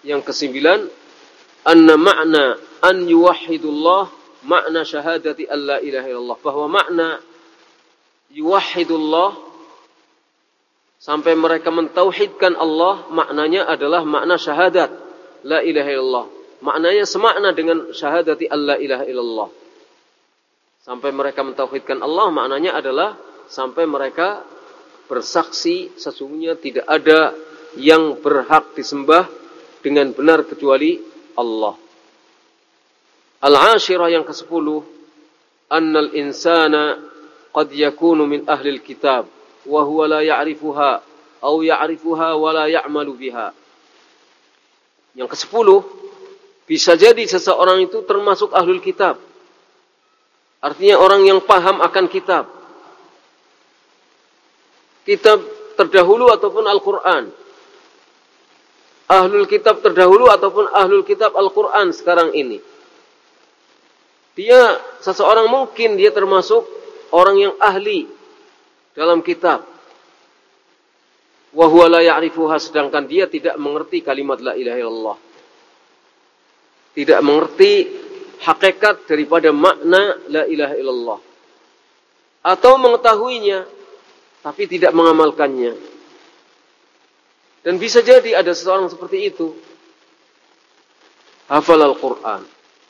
yang kesembilan, anna ma'na an yuwahhidullah makna syahadati alla ilaha illallah, bahwa makna yuwahhidullah sampai mereka mentauhidkan Allah, maknanya adalah makna syahadat la ilaha illallah. Maknanya semakna dengan syahadati alla ilaha illallah. Sampai mereka mentauhidkan Allah, maknanya adalah sampai mereka bersaksi sesungguhnya tidak ada yang berhak disembah dengan benar kecuali Allah. Al-ashirah yang kesepuluh, annal insana qad yakunu min ahlil kitab wa huwa la ya'rifuha aw ya'rifuha wa la ya'malu biha. Yang kesepuluh, bisa jadi seseorang itu termasuk ahlul kitab. Artinya orang yang paham akan kitab. Kitab terdahulu ataupun Al-Quran. Ahlul kitab terdahulu ataupun ahlul kitab Al-Quran sekarang ini. Dia, seseorang mungkin dia termasuk orang yang ahli dalam kitab. Wa huwa la ya'rifuha, sedangkan dia tidak mengerti kalimat la ilaha illallah. Tidak mengerti hakikat daripada makna la ilaha illallah. Atau mengetahuinya tapi tidak mengamalkannya. Dan bisa jadi ada seseorang seperti itu, hafal Al-Quran,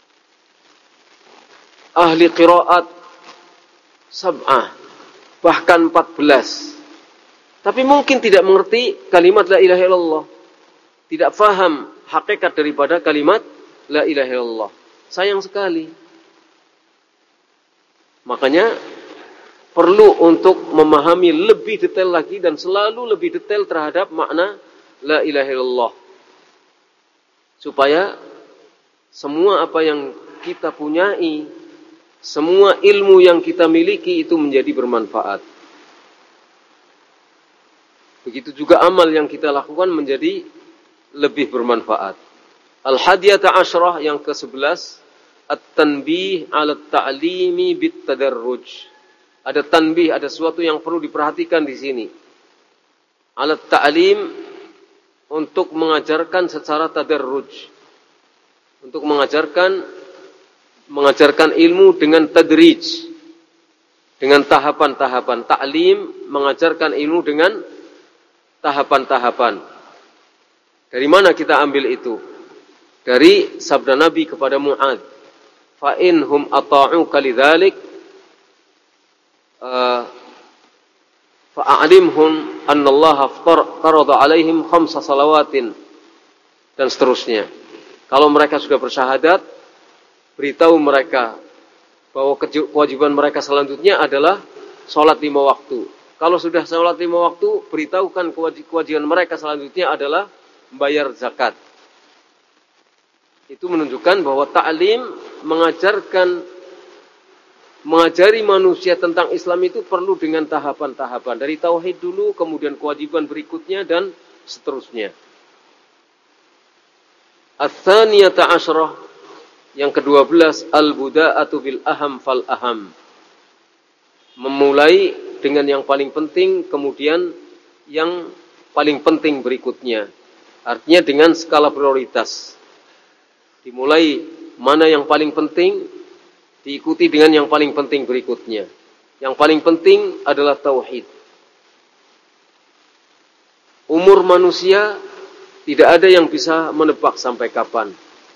ahli qiraat sab'ah, bahkan empat belas, tapi mungkin tidak mengerti kalimat la ilaha illallah, tidak faham hakikat daripada kalimat la ilaha illallah. Sayang sekali. Makanya perlu untuk memahami lebih detail lagi dan selalu lebih detail terhadap makna la ilaha illallah. Supaya semua apa yang kita punyai, semua ilmu yang kita miliki itu menjadi bermanfaat. Begitu juga amal yang kita lakukan menjadi lebih bermanfaat. Al-hadiyata asyrah yang kesebelas, at-tanbih ala ta'limi bit-tadarruj. Ada tanbih, ada sesuatu yang perlu diperhatikan di sini. Alat ta'lim, untuk mengajarkan secara tadarruj. Untuk mengajarkan mengajarkan ilmu dengan tadrij. Dengan tahapan-tahapan. Ta'lim, mengajarkan ilmu dengan tahapan-tahapan. Dari mana kita ambil itu? Dari sabda Nabi kepada Mu'adz. Fa in hum ata'uka lidzalik fa'alimhum annallaha farada alaihim khamsa salawatin, dan seterusnya. Kalau mereka sudah bersyahadat, beritahu mereka bahwa kewajiban mereka selanjutnya adalah sholat lima waktu. Kalau sudah sholat lima waktu, beritahukan kewajiban mereka selanjutnya adalah membayar zakat. Itu menunjukkan bahwa ta'lim, mengajarkan mengajari manusia tentang Islam itu perlu dengan tahapan-tahapan. Dari tauhid dulu, kemudian kewajiban berikutnya, dan seterusnya. Ats-tsaniyata asyrah, yang kedua belas, al-buda'atu bil aham fal aham. Memulai dengan yang paling penting, kemudian yang paling penting berikutnya. Artinya dengan skala prioritas. Dimulai mana yang paling penting, diikuti dengan yang paling penting berikutnya. Yang paling penting adalah tauhid. Umur manusia tidak ada yang bisa menebak sampai kapan.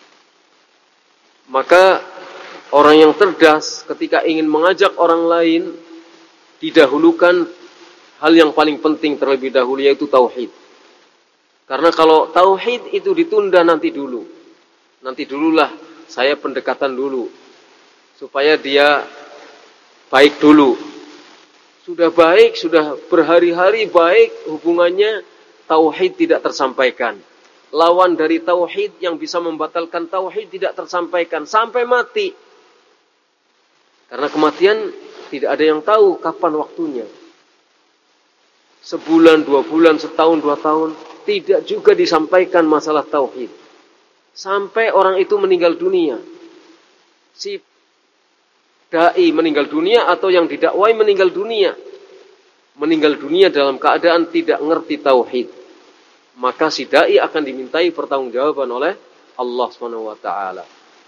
Maka orang yang cerdas ketika ingin mengajak orang lain, didahulukan hal yang paling penting terlebih dahulu, yaitu tauhid. Karena kalau tauhid itu ditunda nanti dulu. Nanti dululah, saya pendekatan dulu. Supaya dia baik dulu. Sudah baik, sudah berhari-hari baik, hubungannya tauhid tidak tersampaikan. Lawan dari tauhid yang bisa membatalkan tauhid tidak tersampaikan sampai mati. Karena kematian tidak ada yang tahu kapan waktunya. Sebulan, dua bulan, setahun, dua tahun, tidak juga disampaikan masalah tauhid. Sampai orang itu meninggal dunia. Si dai meninggal dunia atau yang didakwai meninggal dunia. Meninggal dunia dalam keadaan tidak ngerti tauhid. maka si dai akan dimintai pertanggungjawaban oleh Allah Subhanahu wa taala.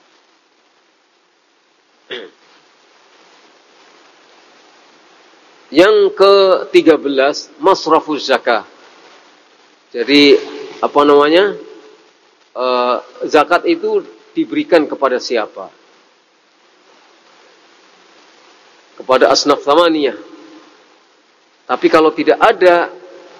Yang ke tiga belas, masrafuz zakah. Jadi apa namanya? E, zakat itu diberikan kepada siapa? Kepada asnaf thamaniyah. Tapi kalau tidak ada,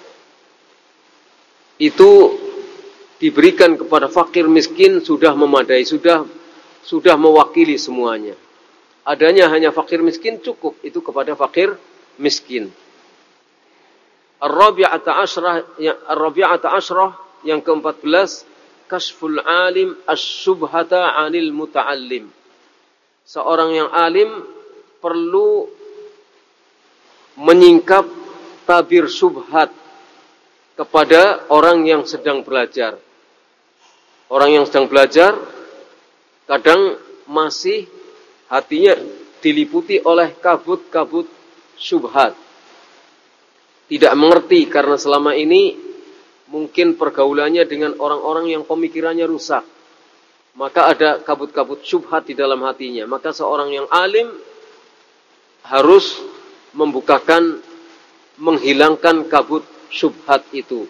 itu diberikan kepada fakir miskin sudah memadai, sudah sudah mewakili semuanya. Adanya hanya fakir miskin cukup, itu kepada fakir miskin. Ar-rabi'ata asyrah yang ar-rabi'ata asyrah yang keempat belas, kasful alim as-subhata 'anil muta'allim. Seorang yang alim perlu menyingkap tabir subhat kepada orang yang sedang belajar. Orang yang sedang belajar kadang masih hatinya diliputi oleh kabut-kabut syubhat. Tidak mengerti karena selama ini mungkin pergaulannya dengan orang-orang yang pemikirannya rusak. Maka ada kabut-kabut syubhat di dalam hatinya. Maka seorang yang alim harus membukakan, menghilangkan kabut syubhat itu.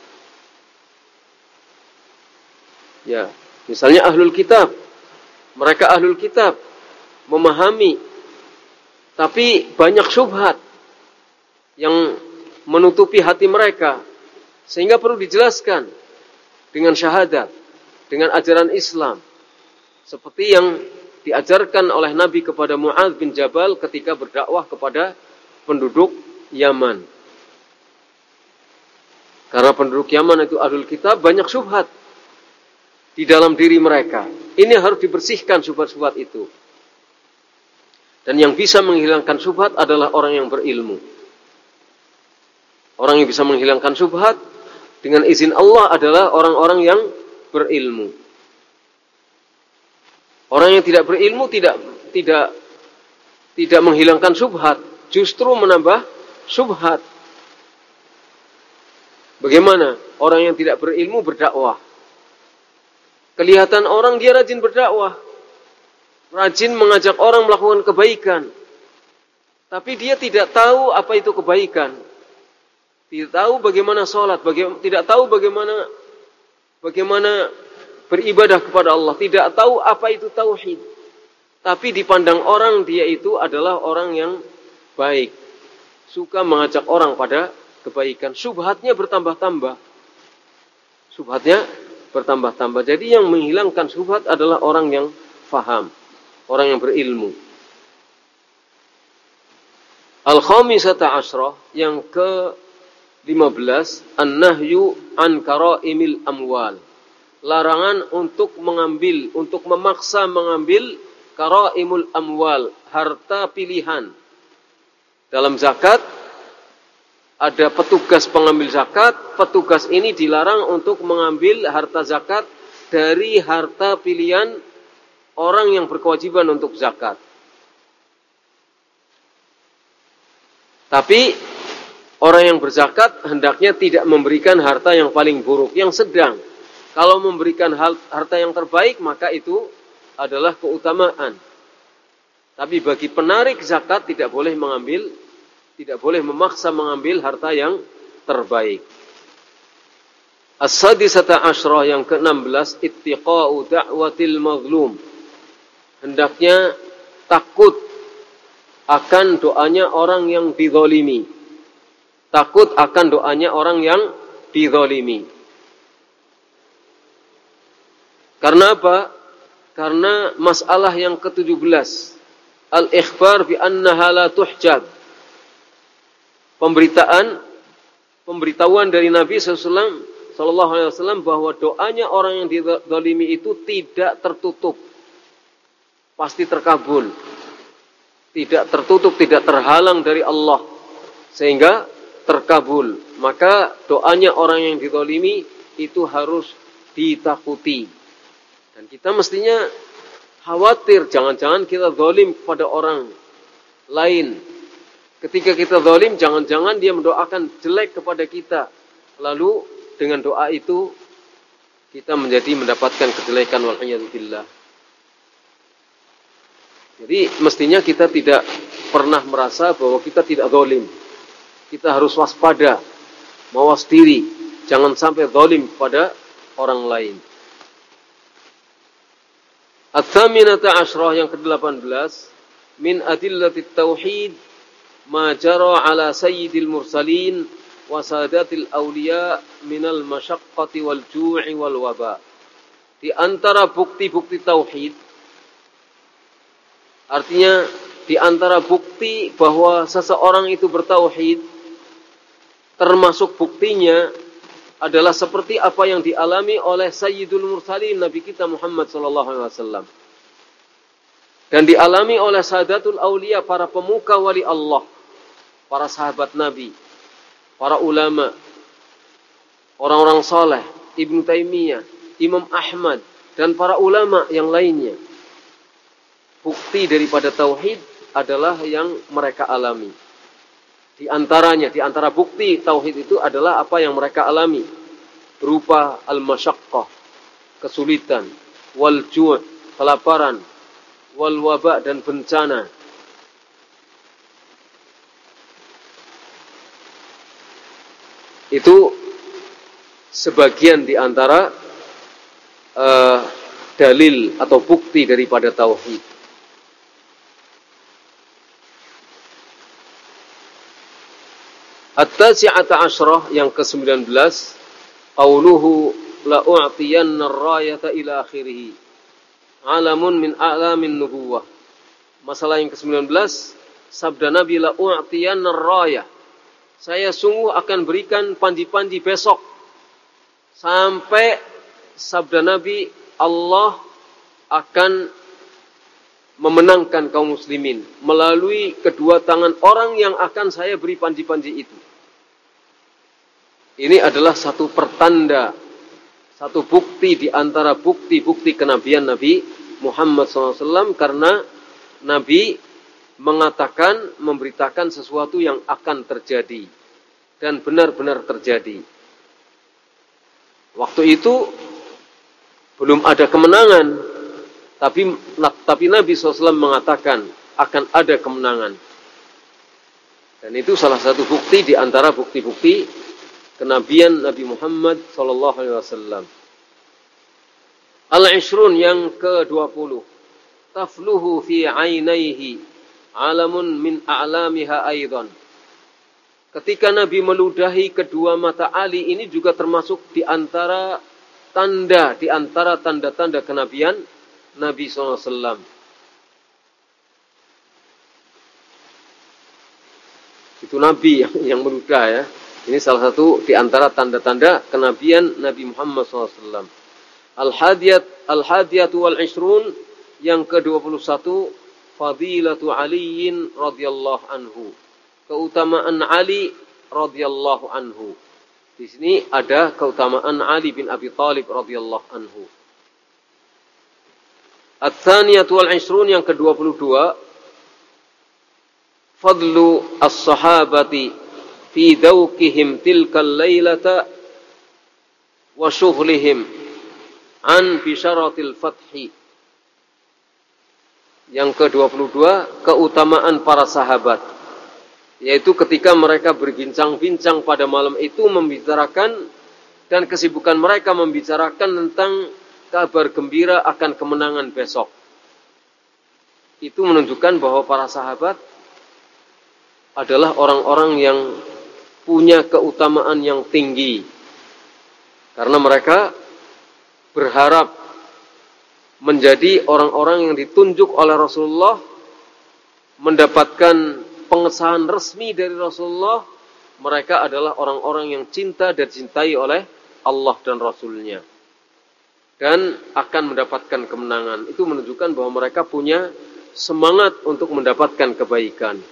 Ya, misalnya ahlul kitab. Mereka ahlul kitab memahami, tapi banyak syubhat yang menutupi hati mereka, sehingga perlu dijelaskan dengan syahadat, dengan ajaran Islam, seperti yang diajarkan oleh Nabi kepada Mu'adz bin Jabal ketika berdakwah kepada penduduk Yaman. Karena penduduk Yaman itu ahlul kitab, banyak syubhat di dalam diri mereka. Ini harus dibersihkan syubhat-syubhat itu. Dan yang bisa menghilangkan syubhat adalah orang yang berilmu. Orang yang bisa menghilangkan syubhat dengan izin Allah adalah orang-orang yang berilmu. Orang yang tidak berilmu tidak tidak tidak menghilangkan syubhat, justru menambah syubhat. Bagaimana orang yang tidak berilmu berdakwah? Kelihatan orang dia rajin berdakwah, rajin mengajak orang melakukan kebaikan, tapi dia tidak tahu apa itu kebaikan. Tidak tahu bagaimana sholat, bagaimana, tidak tahu bagaimana bagaimana beribadah kepada Allah, tidak tahu apa itu tauhid. Tapi dipandang orang dia itu adalah orang yang baik, suka mengajak orang pada kebaikan. Syubhatnya bertambah-tambah. Syubhatnya bertambah-tambah. Jadi yang menghilangkan syubhat adalah orang yang faham, orang yang berilmu. Al-khamisata asyrah yang ke lima belas, an-nahyu an karaimil amwal. Larangan untuk mengambil, untuk memaksa mengambil karaimul amwal, harta pilihan. Dalam zakat ada petugas pengambil zakat, petugas ini dilarang untuk mengambil harta zakat dari harta pilihan orang yang berkewajiban untuk zakat. Tapi orang yang berzakat hendaknya tidak memberikan harta yang paling buruk, yang sedang. Kalau memberikan harta yang terbaik, maka itu adalah keutamaan. Tapi bagi penarik zakat tidak boleh mengambil, tidak boleh memaksa mengambil harta yang terbaik. As-sadisata asyrah yang ke enam belas, ittiqa'u da'watil mazlum. Hendaknya takut akan doanya orang yang dizalimi. Takut akan doanya orang yang dizalimi. Karena apa? Karena masalah yang ke tujuh belas, al-ikhbar bi annaha la tuhjab. Pemberitaan, pemberitahuan dari Nabi sallallahu alaihi wasallam bahwa doanya orang yang dizalimi itu tidak tertutup, pasti terkabul, tidak tertutup, tidak terhalang dari Allah, sehingga terkabul. Maka doanya orang yang dizalimi itu harus ditakuti. Dan kita mestinya khawatir, jangan-jangan kita zalim kepada orang lain. Ketika kita zalim, jangan-jangan dia mendoakan jelek kepada kita, lalu dengan doa itu kita menjadi mendapatkan kejelekan wal'iyadzubillah. Jadi mestinya kita tidak pernah merasa bahwa kita tidak zalim. Kita harus waspada, mawas diri, jangan sampai zalim kepada orang lain. At-thaminata asyrah yang kedelapan belas, min adillatit tauhid ma jara ala sayyidil mursalin wa sadatil awliya minal masyaqqati wal ju'i wal waba. Di antara bukti-bukti tauhid, artinya di antara bukti bahwa seseorang itu bertauhid, termasuk buktinya adalah seperti apa yang dialami oleh Sayyidul Mursalin, Nabi kita Muhammad sallallahu alaihi wasallam. Dan dialami oleh Sadatul Aulia, para pemuka wali Allah, para sahabat Nabi, para ulama, orang-orang soleh, Ibnu Taimiyah, Imam Ahmad, dan para ulama yang lainnya. Bukti daripada tauhid adalah yang mereka alami. Di antaranya, di antara bukti tauhid itu adalah apa yang mereka alami, berupa al-masyaqqah, kesulitan, wal ju', kelaparan, wal waba, dan bencana. Itu sebagian di antara uh, dalil atau bukti daripada tauhid. At-tasi'ata asyrah yang ke sembilan belas, qauluhu la u'tiyanna ar-rayata ila akhirih, alamun min a'lamin nubuwah. Masalah yang ke sembilan belas, sabda Nabi, la u'tiyanna ar-rayah, saya sungguh akan berikan panji-panji besok. Sampai sabda Nabi, Allah akan memenangkan kaum muslimin melalui kedua tangan orang yang akan saya beri panji-panji itu. Ini adalah satu pertanda, satu bukti di antara bukti-bukti kenabian Nabi Muhammad shallallahu alaihi wasallam, karena Nabi mengatakan, memberitakan sesuatu yang akan terjadi dan benar-benar terjadi. Waktu itu belum ada kemenangan, tapi tapi Nabi shallallahu alaihi wasallam mengatakan akan ada kemenangan. Dan itu salah satu bukti di antara bukti-bukti kenabian Nabi Muhammad sallallahu alaihi wasallam. Al-Ishrun yang ke dua puluh. Tafluhu fi ainaihi alamun min a'lamiha aidan. Ketika Nabi meludahi kedua mata Ali, ini juga termasuk di antara tanda, di antara tanda-tanda kenabian Nabi sallallahu alaihi wasallam. Itu Nabi yang, yang meludah ya. Ini salah satu di antara tanda-tanda kenabian Nabi Muhammad shallallahu alaihi wasallam. Al-hadiyat al-hadiyatu wal ishrun yang ke dua puluh satu, fadilatu Aliin radhiyallahu anhu. Keutamaan Ali radhiyallahu anhu. Di sini ada keutamaan Ali bin Abi Thalib radhiyallahu anhu. At-tsaniyatu wal ishrun yang ke dua puluh dua, fadlu as-sahabati fi dawkihim tilkal laylata wa shughlihim an bisyaratil fathi. Yang ke dua puluh dua, keutamaan para sahabat, yaitu ketika mereka berbincang-bincang pada malam itu membicarakan, dan kesibukan mereka membicarakan tentang kabar gembira akan kemenangan besok. Itu menunjukkan bahwa para sahabat adalah orang-orang yang punya keutamaan yang tinggi, karena mereka berharap menjadi orang-orang yang ditunjuk oleh Rasulullah, mendapatkan pengesahan resmi dari Rasulullah. Mereka adalah orang-orang yang cinta dan dicintai oleh Allah dan Rasulnya, dan akan mendapatkan kemenangan. Itu menunjukkan bahwa mereka punya semangat untuk mendapatkan kebaikan.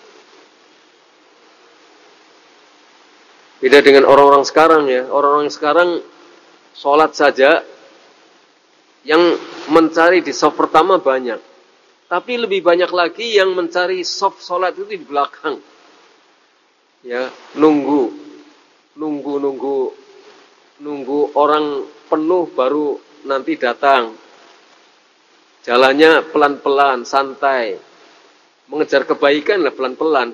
Beda dengan orang-orang sekarang ya. Orang-orang sekarang sholat saja, yang mencari di saf pertama banyak. Tapi lebih banyak lagi yang mencari saf sholat itu di belakang. Ya, nunggu. Nunggu-nunggu nunggu orang penuh baru nanti datang. Jalannya pelan-pelan, santai. Mengejar kebaikan lah pelan-pelan.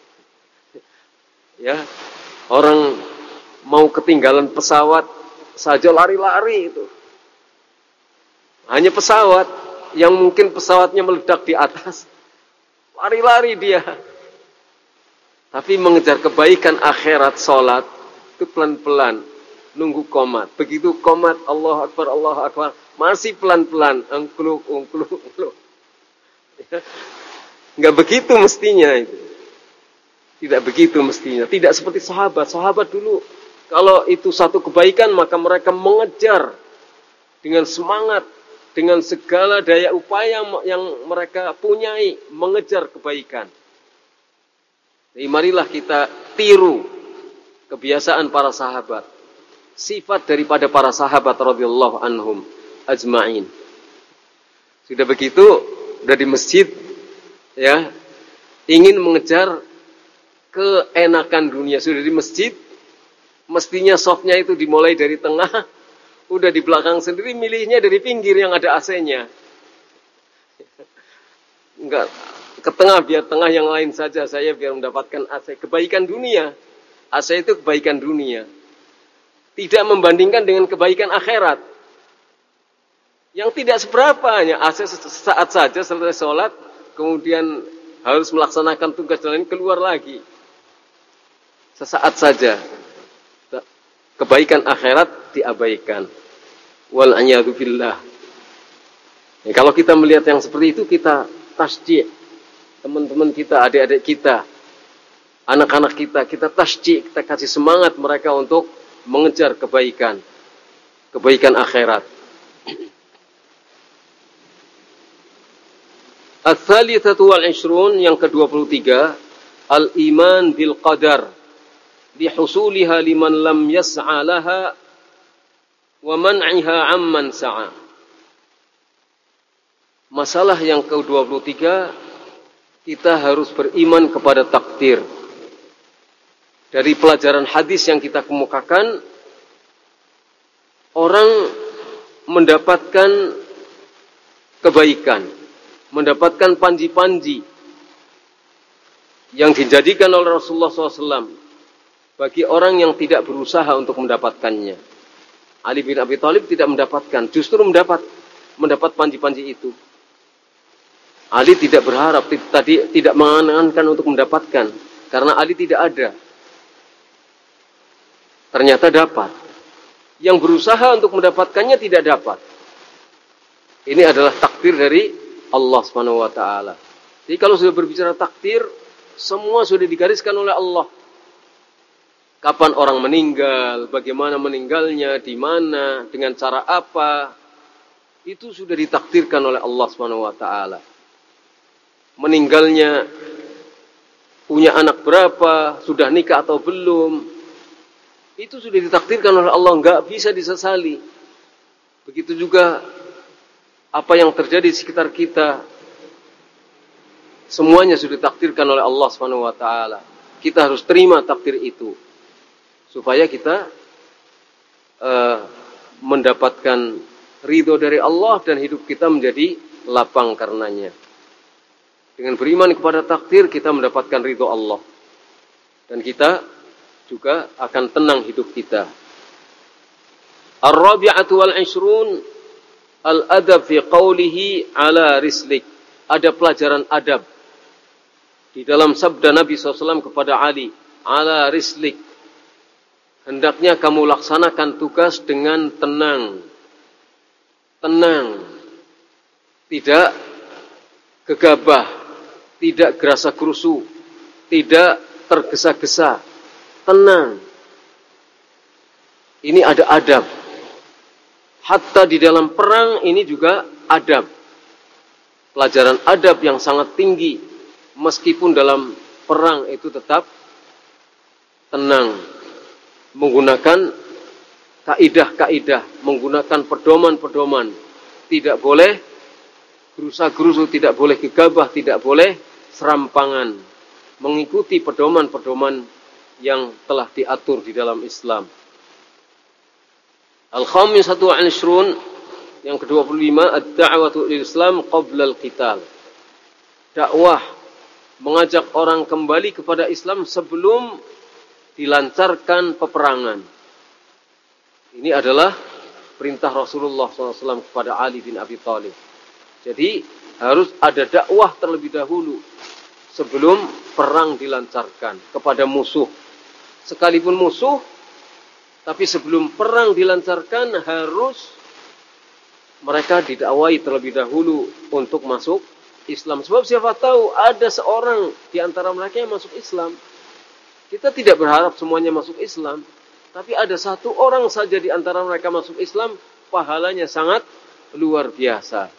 Ya, orang mau ketinggalan pesawat saja lari-lari itu. Hanya pesawat yang mungkin pesawatnya meledak di atas. Lari-lari dia. Tapi mengejar kebaikan akhirat, sholat, itu pelan-pelan. Nunggu qomat. Begitu qomat, Allahu Akbar, Allahu Akbar. Masih pelan-pelan. Engkluk, engkluk, engkluk. Ya. Enggak begitu mestinya itu. Tidak begitu mestinya. Tidak seperti sahabat. Sahabat dulu, kalau itu satu kebaikan, maka mereka mengejar dengan semangat, dengan segala daya upaya yang mereka punyai, mengejar kebaikan. Jadi marilah kita tiru kebiasaan para sahabat, sifat daripada para sahabat radhiyallahu anhum ajma'in. Sudah begitu, udah di masjid, ya, ingin mengejar keenakan dunia. Sudah di masjid, mestinya softnya itu dimulai dari tengah, udah di belakang sendiri, milihnya dari pinggir yang ada A C-nya. Enggak, ke tengah, biar tengah yang lain saja, saya biar mendapatkan A C. Kebaikan dunia, A C itu kebaikan dunia. Tidak membandingkan dengan kebaikan akhirat. Yang tidak seberapa, hanya A C sesaat saja selesai sholat, kemudian harus melaksanakan tugas lain, keluar lagi. Sesaat saja. Kebaikan akhirat diabaikan. Wal a'yadu billah. Ya, kalau kita melihat yang seperti itu, kita tasjih. Teman-teman kita, adik-adik kita, anak-anak kita, kita tasjih, kita kasih semangat mereka untuk mengejar kebaikan. Kebaikan akhirat. Ats-tsalitsatu wal ishrun, yang kedua puluh tiga, al-iman bil qadar lihusuliha liman lam yas'a laha wa man'iha amman sa'a. Masalah yang ke dua puluh tiga, kita harus beriman kepada takdir. Dari pelajaran hadis yang kita kemukakan, orang mendapatkan kebaikan, mendapatkan panji-panji yang dijadikan oleh Rasulullah shallallahu alaihi wasallam bagi orang yang tidak berusaha untuk mendapatkannya. Ali bin Abi Thalib tidak mendapatkan, justru mendapat mendapat panji-panji itu. Ali tidak berharap, tadi tidak mengangan-angan untuk mendapatkan, karena Ali tidak ada. Ternyata dapat. Yang berusaha untuk mendapatkannya tidak dapat. Ini adalah takdir dari Allah subhanahu wa taala. Jadi kalau sudah berbicara takdir, semua sudah digariskan oleh Allah. Kapan orang meninggal, bagaimana meninggalnya, di mana, dengan cara apa, itu sudah ditakdirkan oleh Allah subhanahu wa taala. Meninggalnya, punya anak berapa, sudah nikah atau belum, itu sudah ditakdirkan oleh Allah, enggak bisa disesali. Begitu juga apa yang terjadi di sekitar kita, semuanya sudah ditakdirkan oleh Allah subhanahu wa taala. Kita harus terima takdir itu, supaya kita uh, mendapatkan ridho dari Allah dan hidup kita menjadi lapang karenanya. Dengan beriman kepada takdir, kita mendapatkan ridho Allah. Dan kita juga akan tenang hidup kita. Ar-rabi'atu wal ishrun, al-adab fi qawlihi ala rislik. Ada pelajaran adab di dalam sabda Nabi shallallahu alaihi wasallam kepada Ali, ala rislik. Hendaknya kamu laksanakan tugas dengan tenang. Tenang. Tidak gegabah. Tidak gerasa gerusu, tidak tergesa-gesa, tenang. Ini ada adab. Hatta di dalam perang ini juga adab. Pelajaran adab yang sangat tinggi, meskipun dalam perang itu tetap tenang. Menggunakan kaidah-kaidah, menggunakan pedoman-pedoman. Tidak boleh gerusa-gerusu, tidak boleh gegabah, tidak boleh serampangan, mengikuti pedoman-pedoman yang telah diatur di dalam Islam. Al-khamisatu wal ishrun, yang kedua puluh lima, ad-da'watu lil Islam qabla al-qital. Dakwah mengajak orang kembali kepada Islam sebelum dilancarkan peperangan. Ini adalah perintah Rasulullah shallallahu alaihi wasallam kepada Ali bin Abi Thalib. Jadi harus ada dakwah terlebih dahulu sebelum perang dilancarkan kepada musuh. Sekalipun musuh, tapi sebelum perang dilancarkan harus mereka didakwai terlebih dahulu untuk masuk Islam. Sebab siapa tahu ada seorang di antara mereka yang masuk Islam. Kita tidak berharap semuanya masuk Islam, tapi ada satu orang saja di antara mereka masuk Islam, pahalanya sangat luar biasa.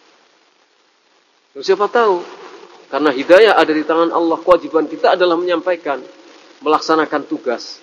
Siapa tahu? Karena hidayah ada di tangan Allah, kewajiban kita adalah menyampaikan, melaksanakan tugas.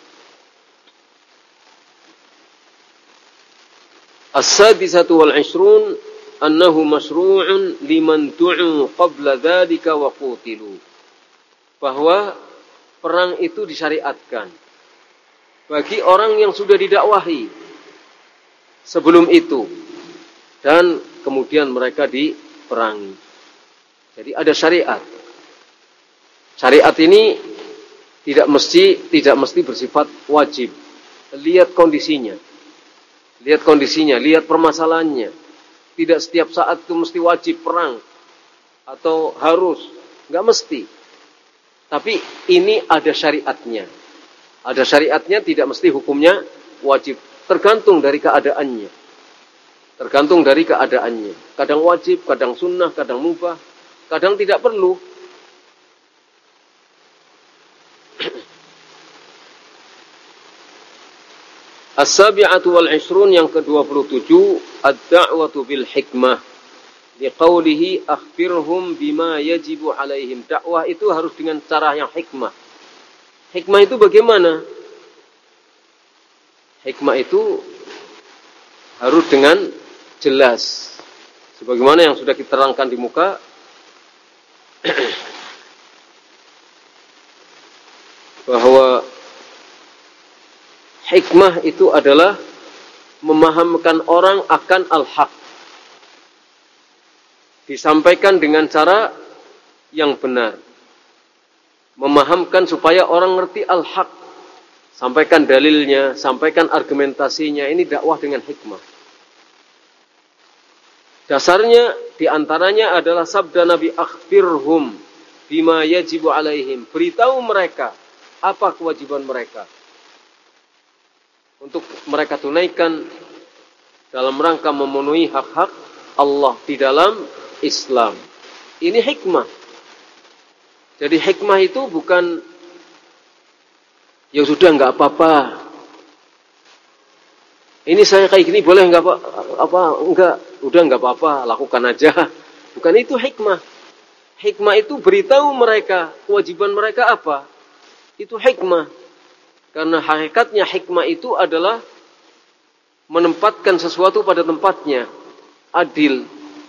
As-sadisatu wal ishrun annahu masyru'un liman du'u qabla dzalika wa qutilu. Bahwa perang itu disyariatkan bagi orang yang sudah didakwahi sebelum itu dan kemudian mereka diperangi. Jadi ada syariat. Syariat ini tidak mesti tidak mesti bersifat wajib. Lihat kondisinya. Lihat kondisinya, lihat permasalahannya. Tidak setiap saat itu mesti wajib perang atau harus, enggak mesti. Tapi ini ada syariatnya. Ada syariatnya, tidak mesti hukumnya wajib. Tergantung dari keadaannya. Tergantung dari keadaannya. Kadang wajib, kadang sunnah, kadang mubah. Kadang tidak perlu. As-sabi'atu wal ishrun, yang ke-dua puluh tujuh, ad-da'watu bil hikmah. Liqaulihi akhbirhum bima yajibu alaihim. Dakwah itu harus dengan cara yang hikmah. Hikmah itu bagaimana? Hikmah itu harus dengan jelas. Sebagaimana yang sudah kita terangkan di muka, bahwa hikmah itu adalah memahamkan orang akan al-haq. Disampaikan dengan cara yang benar. Memahamkan supaya orang ngerti al-haq. Sampaikan dalilnya, sampaikan argumentasinya. Ini dakwah dengan hikmah. Dasarnya diantaranya adalah sabda Nabi, akhbirhum bima yajibu alaihim. Beritahu mereka apa kewajiban mereka untuk mereka tunaikan dalam rangka memenuhi hak-hak Allah di dalam Islam. Ini hikmah. Jadi hikmah itu bukan ya sudah enggak apa-apa. Ini saya kayak gini boleh enggak apa apa enggak, udah enggak apa-apa, lakukan aja. Bukan itu hikmah. Hikmah itu beritahu mereka kewajiban mereka apa. Itu hikmah. Karena hakikatnya hikmah itu adalah menempatkan sesuatu pada tempatnya, adil.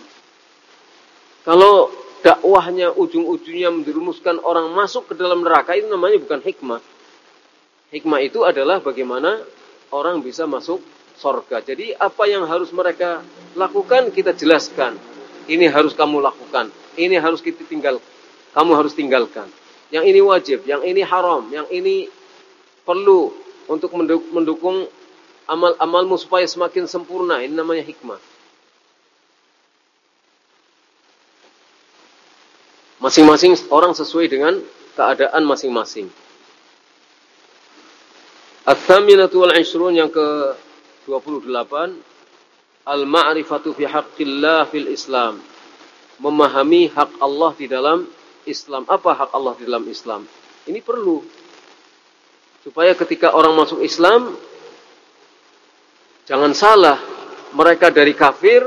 Kalau dakwahnya ujung-ujungnya menjerumuskan orang masuk ke dalam neraka, itu namanya bukan hikmah. Hikmah itu adalah bagaimana orang bisa masuk surga. Jadi apa yang harus mereka lakukan kita jelaskan. Ini harus kamu lakukan. Ini harus kita tinggal. Kamu harus tinggalkan. Yang ini wajib, yang ini haram, yang ini perlu untuk mendukung amal-amalmu supaya semakin sempurna. Ini namanya hikmah. Masing-masing orang sesuai dengan keadaan masing-masing. Ats-tsaminatu wal ishrun, yang ke dua puluh delapan, al-ma'rifatu fi haqqillah fil Islam. Memahami hak Allah di dalam Islam. Apa hak Allah di dalam Islam? Ini perlu. Supaya ketika orang masuk Islam, jangan salah. Mereka dari kafir,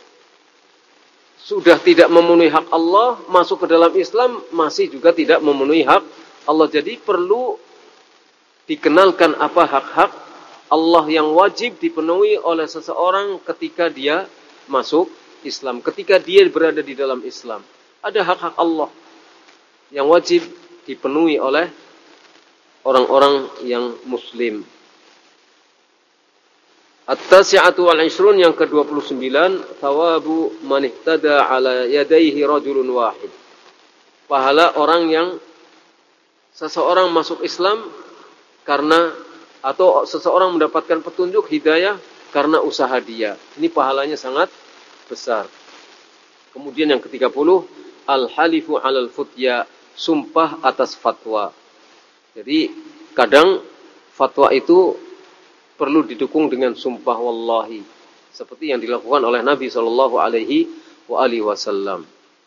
sudah tidak memenuhi hak Allah, masuk ke dalam Islam, masih juga tidak memenuhi hak Allah. Jadi perlu dikenalkan apa hak-hak Allah yang wajib dipenuhi oleh seseorang ketika dia masuk Islam. Ketika dia berada di dalam Islam. Ada hak-hak Allah yang wajib dipenuhi oleh orang-orang yang muslim. At-tasi'atu wal ishrun, yang ke-dua puluh sembilan, thawabu man ihtada ala yadayhi rajulun wahid. Pahala orang yang seseorang masuk Islam karena, atau seseorang mendapatkan petunjuk hidayah karena usaha dia. Ini pahalanya sangat besar. Kemudian yang ke-tiga puluh, al-halifu 'alal futya, sumpah atas fatwa. Jadi kadang fatwa itu perlu didukung dengan sumpah wallahi, seperti yang dilakukan oleh Nabi Shallallahu Alaihi Wasallam.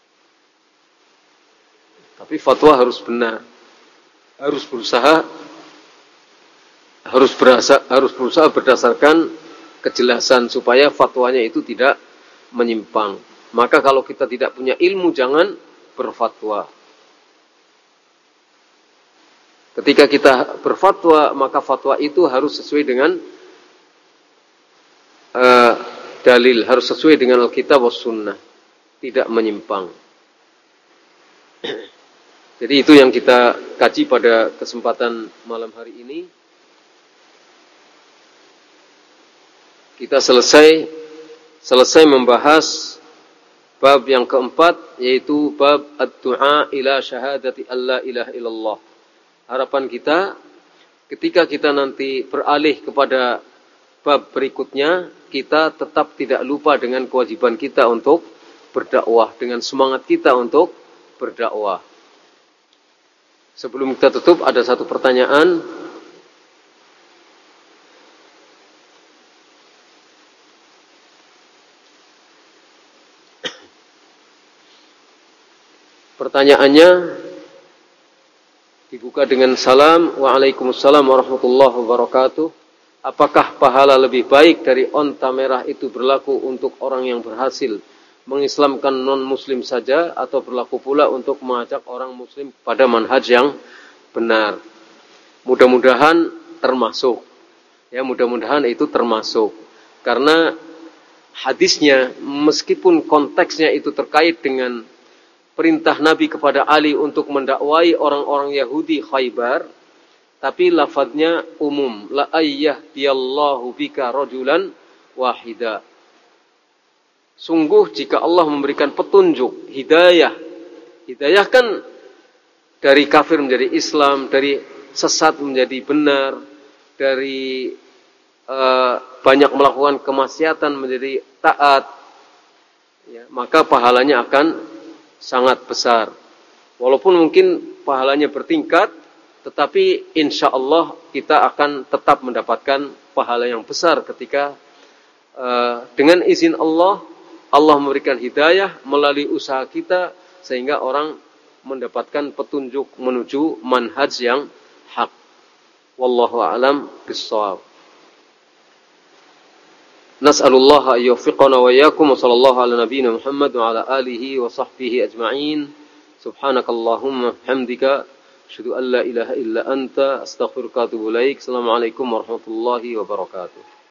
Tapi fatwa harus benar, harus berusaha, harus berasa, harus berusaha berdasarkan kejelasan supaya fatwanya itu tidak menyimpang. Maka kalau kita tidak punya ilmu, jangan berfatwa. Ketika kita berfatwa, maka fatwa itu harus sesuai dengan uh, dalil, harus sesuai dengan Alkitab was sunnah, tidak menyimpang. Jadi itu yang kita kaji pada kesempatan malam hari ini. Kita selesai selesai membahas bab yang keempat, yaitu bab ad-du'a ila syahadati alla ilaha illallah. Harapan kita, ketika kita nanti beralih kepada bab berikutnya, kita tetap tidak lupa dengan kewajiban kita untuk berdakwah, dengan semangat kita untuk berdakwah. Sebelum kita tutup, ada satu pertanyaan. Pertanyaannya dibuka dengan salam. Waalaikumsalam warahmatullahi wabarakatuh. Apakah pahala lebih baik dari onta merah itu berlaku untuk orang yang berhasil mengislamkan non-muslim saja, atau berlaku pula untuk mengajak orang muslim pada manhaj yang benar? Mudah-mudahan termasuk. Ya, mudah-mudahan itu termasuk. Karena hadisnya, meskipun konteksnya itu terkait dengan perintah Nabi kepada Ali untuk mendakwai orang-orang Yahudi Khaybar, tapi lafadznya umum. La ayyahdiyallahu bika rajulan wahida. Sungguh jika Allah memberikan petunjuk, hidayah. Hidayah kan dari kafir menjadi Islam, dari sesat menjadi benar, dari uh, banyak melakukan kemaksiatan menjadi taat. Ya, maka pahalanya akan sangat besar. Walaupun mungkin pahalanya bertingkat, tetapi insya Allah kita akan tetap mendapatkan pahala yang besar ketika uh, dengan izin Allah, Allah memberikan hidayah melalui usaha kita, sehingga orang mendapatkan petunjuk menuju manhaj yang hak. Wallahu a'lam bishawab. Nas'alullah ayyufiqana wa iyyakum, wa sallallahu ala nabiyyina Muhammad wa ala alihi wa sahbihi ajma'in. Subhanakallahumma hamdika asyhadu an la ilaha illa anta astaghfiruka wa atubu ilaik. Assalamualaikum warahmatullahi wabarakatuh.